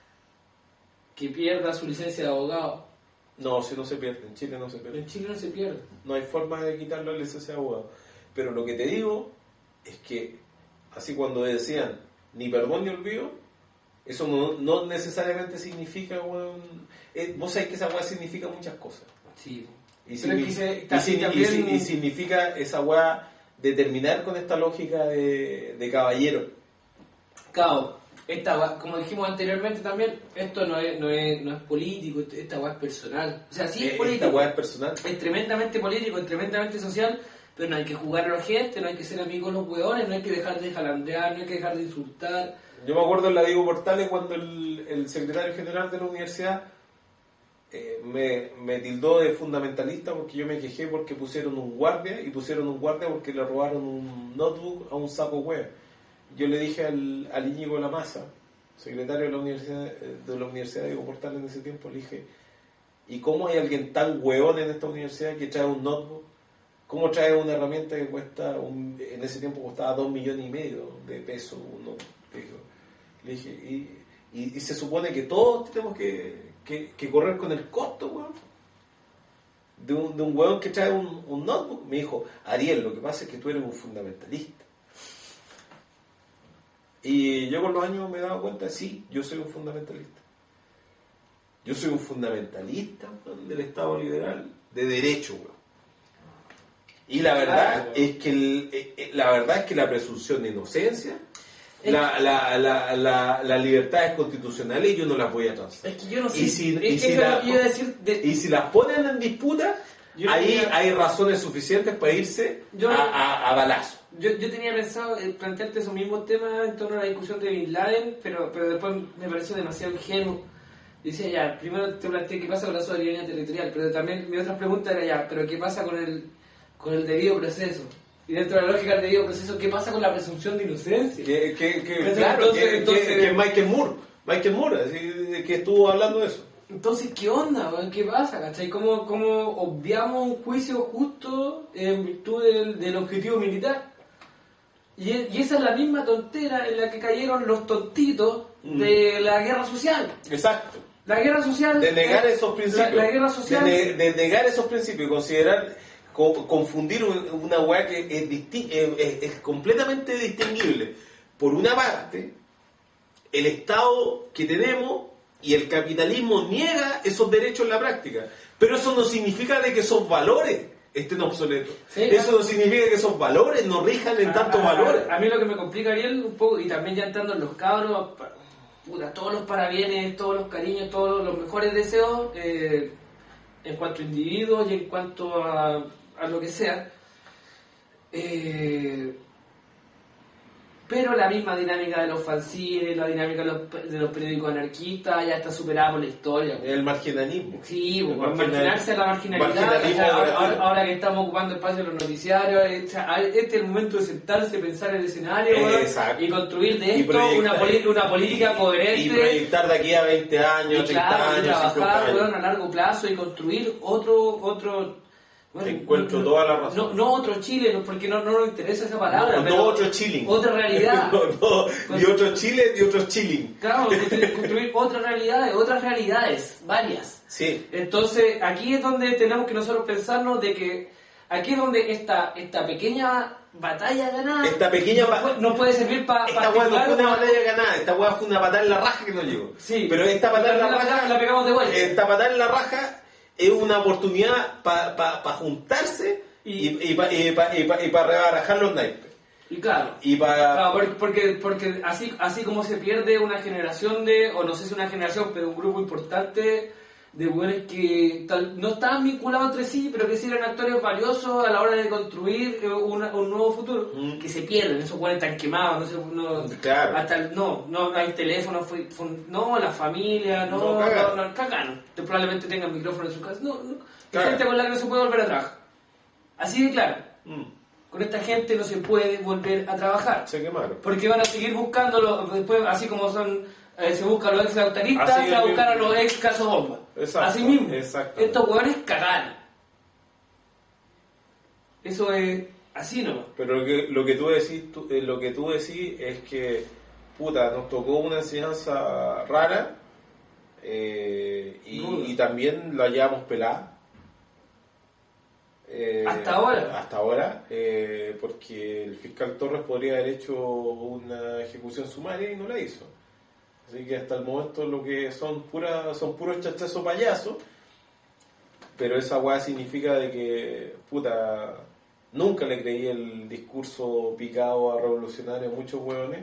[SPEAKER 2] Que pierda su licencia de abogado.
[SPEAKER 1] No, si no se pierde, en Chile no se pierde.
[SPEAKER 2] En Chile no se pierde.
[SPEAKER 1] No hay forma de quitarle la licencia de abogado. Pero lo que te digo es que, así cuando decían ni perdón ni olvido, eso no, no necesariamente significa, bueno, eh, vos sabés que esa hueá significa muchas cosas.
[SPEAKER 2] Sí.
[SPEAKER 1] Y,
[SPEAKER 2] Pero
[SPEAKER 1] signi-
[SPEAKER 2] es que se-
[SPEAKER 1] y,
[SPEAKER 2] ta-
[SPEAKER 1] signi-
[SPEAKER 2] y también-
[SPEAKER 1] y, y significa esa hueá de terminar con esta lógica de, de caballero.
[SPEAKER 2] Claro, esta gua- como dijimos anteriormente también, esto no es, no es, no es político, esta weá es personal. O sea, sí es
[SPEAKER 1] Eh,
[SPEAKER 2] político.
[SPEAKER 1] Esta hueá es personal.
[SPEAKER 2] Es tremendamente político, es tremendamente social, pero no hay que jugar a la gente, no hay que ser amigos de los hueones, no hay que dejar de jalandear, no hay que dejar de insultar.
[SPEAKER 1] Yo me acuerdo en la Diego Portales cuando el, el secretario general de la universidad eh, me, me tildó de fundamentalista porque yo me quejé porque pusieron un guardia y pusieron un guardia porque le robaron un notebook a un saco web. Yo le dije al, al Íñigo Lamasa, secretario de la universidad de la Universidad de Diego Portales en ese tiempo, le dije, ¿y cómo hay alguien tan hueón en esta universidad que trae un notebook? ¿Cómo trae una herramienta que cuesta, un, en ese tiempo costaba dos millones y medio de pesos? Uno, le dije, le dije y, y, y se supone que todos tenemos que, que, que correr con el costo, weón, de un, de un hueón que trae un, un notebook. Me dijo, Ariel, lo que pasa es que tú eres un fundamentalista. Y yo con los años me he dado cuenta, sí, yo soy un fundamentalista. Yo soy un fundamentalista, weón, del Estado liberal, de derecho, weón. Y la verdad
[SPEAKER 2] Claro,
[SPEAKER 1] es que el, eh, la verdad es que la presunción de inocencia, la, la, la, la, las libertades constitucionales, yo no las voy a transar.
[SPEAKER 2] Es que yo no sé.
[SPEAKER 1] Y si,
[SPEAKER 2] es
[SPEAKER 1] y
[SPEAKER 2] que
[SPEAKER 1] si
[SPEAKER 2] eso
[SPEAKER 1] la-
[SPEAKER 2] es lo que iba a decir de-
[SPEAKER 1] y si las ponen en disputa,
[SPEAKER 2] Yo
[SPEAKER 1] ahí
[SPEAKER 2] tenía-
[SPEAKER 1] hay razones suficientes para irse
[SPEAKER 2] Yo-
[SPEAKER 1] a, a, a balazo.
[SPEAKER 2] Yo, yo tenía pensado eh, plantearte esos mismos temas en torno a la discusión de Bin Laden, pero, pero después me pareció demasiado ingenuo. Y decía, ya, primero te planteé qué pasa con la soberanía territorial, pero también mi otra pregunta era, ya, pero qué pasa con el, con el debido proceso. Y dentro de la lógica del debido proceso, ¿qué pasa con la presunción de inocencia?
[SPEAKER 1] Que, que, que,
[SPEAKER 2] Entonces,
[SPEAKER 1] claro,
[SPEAKER 2] entonces-
[SPEAKER 1] que,
[SPEAKER 2] entonces-
[SPEAKER 1] que, que Michael Moore, Michael Moore, así, que estuvo hablando de eso.
[SPEAKER 2] Entonces, ¿qué onda? weón? ¿Qué pasa? ¿Cachai? ¿Cómo, cómo obviamos un juicio justo en virtud del, del objetivo militar? Y, e- y esa es la misma tontera en la que cayeron los tontitos
[SPEAKER 1] Mm.
[SPEAKER 2] de la guerra social.
[SPEAKER 1] Exacto.
[SPEAKER 2] La guerra social...
[SPEAKER 1] De negar
[SPEAKER 2] eh,
[SPEAKER 1] esos principios.
[SPEAKER 2] La, la guerra social...
[SPEAKER 1] De, ne- de negar esos principios y considerar, co- confundir un- una weá que es, disti- eh, es, es completamente distinguible. Por una parte, el Estado que tenemos y el capitalismo niega esos derechos en la práctica. Pero eso no significa de que esos valores estén obsoletos.
[SPEAKER 2] Sí,
[SPEAKER 1] eso
[SPEAKER 2] no.
[SPEAKER 1] no significa que esos valores no rijan en
[SPEAKER 2] A-
[SPEAKER 1] tantos
[SPEAKER 2] a,
[SPEAKER 1] valores.
[SPEAKER 2] A, a mí lo que me complica, Ariel, un poco, y también ya entrando en los cabros, pa- puta, todos los parabienes, todos los cariños, todos los mejores deseos, eh, en cuanto a individuos y en cuanto a, a lo que sea. Eh, pero la misma dinámica de los fanzines, la dinámica de los, de los periódicos anarquistas ya está superada por la historia.
[SPEAKER 1] El marginalismo.
[SPEAKER 2] Sí,
[SPEAKER 1] El
[SPEAKER 2] pues,
[SPEAKER 1] marginal-
[SPEAKER 2] marginarse a la marginalidad.
[SPEAKER 1] marginalismo
[SPEAKER 2] O sea, ahora,
[SPEAKER 1] gratuito.
[SPEAKER 2] ahora- ahora que estamos ocupando espacio en los noticiarios, eh, o sea, este es el momento de sentarse, pensar el escenario,
[SPEAKER 1] Eh,
[SPEAKER 2] weón,
[SPEAKER 1] exacto.
[SPEAKER 2] y construir de
[SPEAKER 1] Y
[SPEAKER 2] esto
[SPEAKER 1] proyectar-
[SPEAKER 2] una, poli- una política
[SPEAKER 1] y-
[SPEAKER 2] coherente.
[SPEAKER 1] Y proyectar de aquí a veinte años,
[SPEAKER 2] Y
[SPEAKER 1] treinta
[SPEAKER 2] claro, y
[SPEAKER 1] años, cincuenta
[SPEAKER 2] trabajar,
[SPEAKER 1] años.
[SPEAKER 2] weón, a largo plazo y construir otro, otro.
[SPEAKER 1] Te encuentro toda la razón.
[SPEAKER 2] No, no otro Chile, no, porque no, no nos interesa esa palabra.
[SPEAKER 1] No,
[SPEAKER 2] pero
[SPEAKER 1] no otro chilling.
[SPEAKER 2] Otra realidad.
[SPEAKER 1] no, no, ni otro Chile, ni otro chilling.
[SPEAKER 2] Claro, construir, construir otra realidad, otras realidades, varias.
[SPEAKER 1] Sí.
[SPEAKER 2] Entonces, aquí es donde tenemos que nosotros pensarnos de que aquí es donde esta, esta pequeña batalla ganada
[SPEAKER 1] Esta pequeña
[SPEAKER 2] no,
[SPEAKER 1] ba-
[SPEAKER 2] puede, no puede servir para
[SPEAKER 1] Esta weá no fue una batalla ganada, esta weá fue una patada en la raja que no llegó.
[SPEAKER 2] Sí,
[SPEAKER 1] pero esta patada en la
[SPEAKER 2] la,
[SPEAKER 1] raja,
[SPEAKER 2] la pegamos de vuelta.
[SPEAKER 1] esta patada en la raja es una oportunidad para pa, pa juntarse y,
[SPEAKER 2] Y-
[SPEAKER 1] y, para y pa, y pa, y pa rebarajar los naipes.
[SPEAKER 2] Y claro,
[SPEAKER 1] Y para...
[SPEAKER 2] claro, porque, porque, porque así, así como se pierde una generación de, o no sé si una generación, pero un grupo importante de buenos que tal, no estaban vinculados entre sí, pero que sí eran actores valiosos a la hora de construir eh, una- un nuevo futuro,
[SPEAKER 1] Mm.
[SPEAKER 2] que se pierden, esos buenos están quemados, no sé, no,
[SPEAKER 1] Claro.
[SPEAKER 2] hasta el- no, no hay teléfono, fue, fue- no, la familia, no,
[SPEAKER 1] No,
[SPEAKER 2] no,
[SPEAKER 1] cagan.
[SPEAKER 2] no, cagan. Que probablemente tengan micrófono en su casa, no, no, hay
[SPEAKER 1] Cagan.
[SPEAKER 2] gente con la que no se puede volver a trabajar. Así de claro,
[SPEAKER 1] Mm,
[SPEAKER 2] con esta gente no se puede volver a trabajar.
[SPEAKER 1] se quemaron.
[SPEAKER 2] Porque van a seguir buscándolo, después, así como son, eh, se buscan los ex lautaristas,
[SPEAKER 1] Así
[SPEAKER 2] se va a
[SPEAKER 1] es,
[SPEAKER 2] buscar a
[SPEAKER 1] mismo.
[SPEAKER 2] los ex caso bomba.
[SPEAKER 1] Exacto,
[SPEAKER 2] Así mismo.
[SPEAKER 1] exactamente.
[SPEAKER 2] Estos hueones cagaron. Eso es así nomás.
[SPEAKER 1] Pero lo que, lo que tú decís, tú- eh, lo que tú decís es que, puta, nos tocó una enseñanza rara eh, y,
[SPEAKER 2] Ruda.
[SPEAKER 1] y también la llevamos pelada. Eh,
[SPEAKER 2] Hasta ahora.
[SPEAKER 1] Hasta ahora, eh, porque el fiscal Torres podría haber hecho una ejecución sumaria y no la hizo. Así que hasta el momento lo que son puras son puros chachazos payasos, pero esa weá significa de que, puta, nunca le creí el discurso picado a revolucionario a muchos hueones.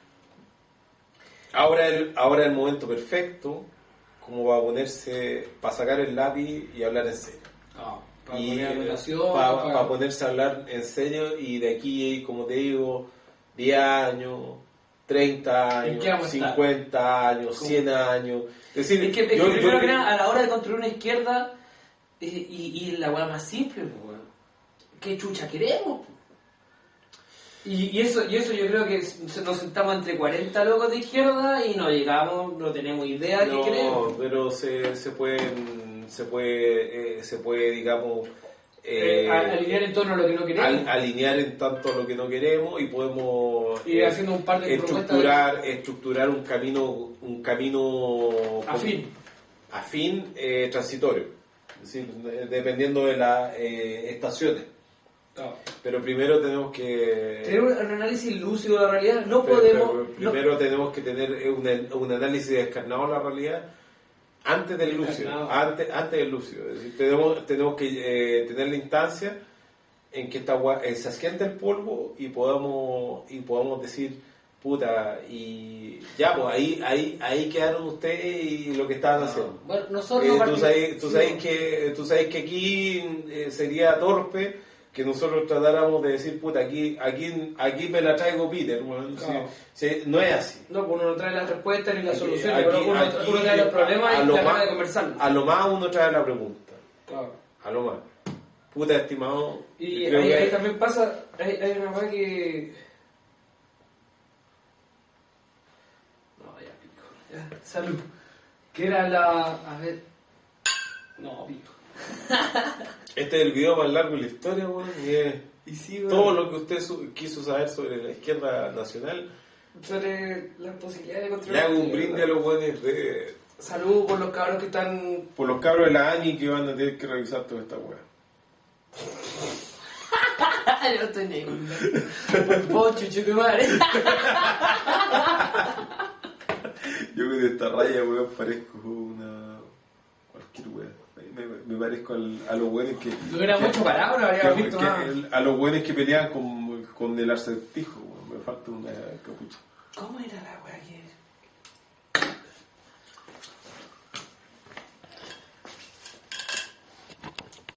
[SPEAKER 1] Ahora el, ahora el momento perfecto como para ponerse, para sacar el lápiz y hablar en serio.
[SPEAKER 2] para
[SPEAKER 1] Y
[SPEAKER 2] poner relación,
[SPEAKER 1] para,
[SPEAKER 2] para-
[SPEAKER 1] ponerse a hablar en serio y de aquí, como te digo, diez años, treinta
[SPEAKER 2] ¿En
[SPEAKER 1] años,
[SPEAKER 2] qué vamos a estar?
[SPEAKER 1] cincuenta años,
[SPEAKER 2] ¿Cómo?
[SPEAKER 1] cien años. Es decir,
[SPEAKER 2] Es que, es que
[SPEAKER 1] yo- yo-
[SPEAKER 2] primero que nada, a la hora de construir una izquierda, eh, y, y la weá más simple, pues, weón. ¿Qué chucha queremos? po? Y, y eso y eso yo creo que s- nos sentamos entre cuarenta locos de izquierda y no llegamos, no tenemos idea de
[SPEAKER 1] no,
[SPEAKER 2] qué queremos.
[SPEAKER 1] pero se, se pueden, se puede, eh, se puede, digamos,
[SPEAKER 2] Eh,
[SPEAKER 1] eh,
[SPEAKER 2] a- alinear en torno a lo que no queremos.
[SPEAKER 1] al- alinear en tanto lo que no queremos y podemos
[SPEAKER 2] Ir
[SPEAKER 1] eh,
[SPEAKER 2] haciendo un par de
[SPEAKER 1] estructurar, estructurar un camino, un camino
[SPEAKER 2] Afín.
[SPEAKER 1] afín, eh, transitorio, es decir, eh, dependiendo de las eh, estaciones.
[SPEAKER 2] Claro.
[SPEAKER 1] Pero primero tenemos que
[SPEAKER 2] Tener un un análisis lúcido de la realidad, no
[SPEAKER 1] pero-
[SPEAKER 2] podemos...
[SPEAKER 1] pero
[SPEAKER 2] no-
[SPEAKER 1] primero tenemos que tener un, un análisis descarnado de la realidad antes del lúcido,
[SPEAKER 2] Descarnado.
[SPEAKER 1] antes, antes del lúcido. Es decir, tenemos, tenemos que eh, tener la instancia en que esta gua- eh, se asiente el polvo y podamos y podamos decir, puta, y ya, pues ahí, ahí, ahí quedaron ustedes y lo que estaban haciendo.
[SPEAKER 2] Bueno, nosotros
[SPEAKER 1] Eh,
[SPEAKER 2] no
[SPEAKER 1] tú,
[SPEAKER 2] partimos-
[SPEAKER 1] sabes, tú,
[SPEAKER 2] sí,
[SPEAKER 1] sabes
[SPEAKER 2] no.
[SPEAKER 1] que, tú sabes que aquí eh, sería torpe que nosotros tratáramos de decir, puta, aquí aquí aquí me la traigo Peter. Bueno,
[SPEAKER 2] Claro.
[SPEAKER 1] si- si- no es así.
[SPEAKER 2] No, pues uno no trae las respuestas ni las
[SPEAKER 1] Aquí-
[SPEAKER 2] soluciones,
[SPEAKER 1] aquí-
[SPEAKER 2] uno, uno-
[SPEAKER 1] aquí,
[SPEAKER 2] uno trae los problemas
[SPEAKER 1] a
[SPEAKER 2] y
[SPEAKER 1] lo
[SPEAKER 2] trata
[SPEAKER 1] más-
[SPEAKER 2] de conversarlos.
[SPEAKER 1] A lo más uno trae la pregunta.
[SPEAKER 2] Claro.
[SPEAKER 1] A lo más. Puta, estimado.
[SPEAKER 2] Y
[SPEAKER 1] creo
[SPEAKER 2] ahí,
[SPEAKER 1] que-
[SPEAKER 2] ahí también pasa, hay, hay una cosa que... No, ya pico. Ya, salud. Que era la... A ver... No, pico.
[SPEAKER 1] Este es el video más largo de la historia, weón. Y es
[SPEAKER 2] Y sí, bueno,
[SPEAKER 1] todo lo que usted su- quiso saber sobre la izquierda nacional.
[SPEAKER 2] sobre las posibilidades de
[SPEAKER 1] Le
[SPEAKER 2] controlar...
[SPEAKER 1] hago un brinde a los buenos de...
[SPEAKER 2] Salud por los cabros que están...
[SPEAKER 1] Por los cabros de la ANI que van a tener que revisar toda esta weá.
[SPEAKER 2] Yo no estoy negro. Vos, chucho, tu madre.
[SPEAKER 1] Yo con esta raya, weón, parezco una... cualquier weón. Me, me parezco al, a los weones que...
[SPEAKER 2] Lo hubiéramos hecho parado, no habríamos
[SPEAKER 1] que,
[SPEAKER 2] visto
[SPEAKER 1] que,
[SPEAKER 2] nada.
[SPEAKER 1] A los weones que pelean con, con el acertijo, weón. Me falta un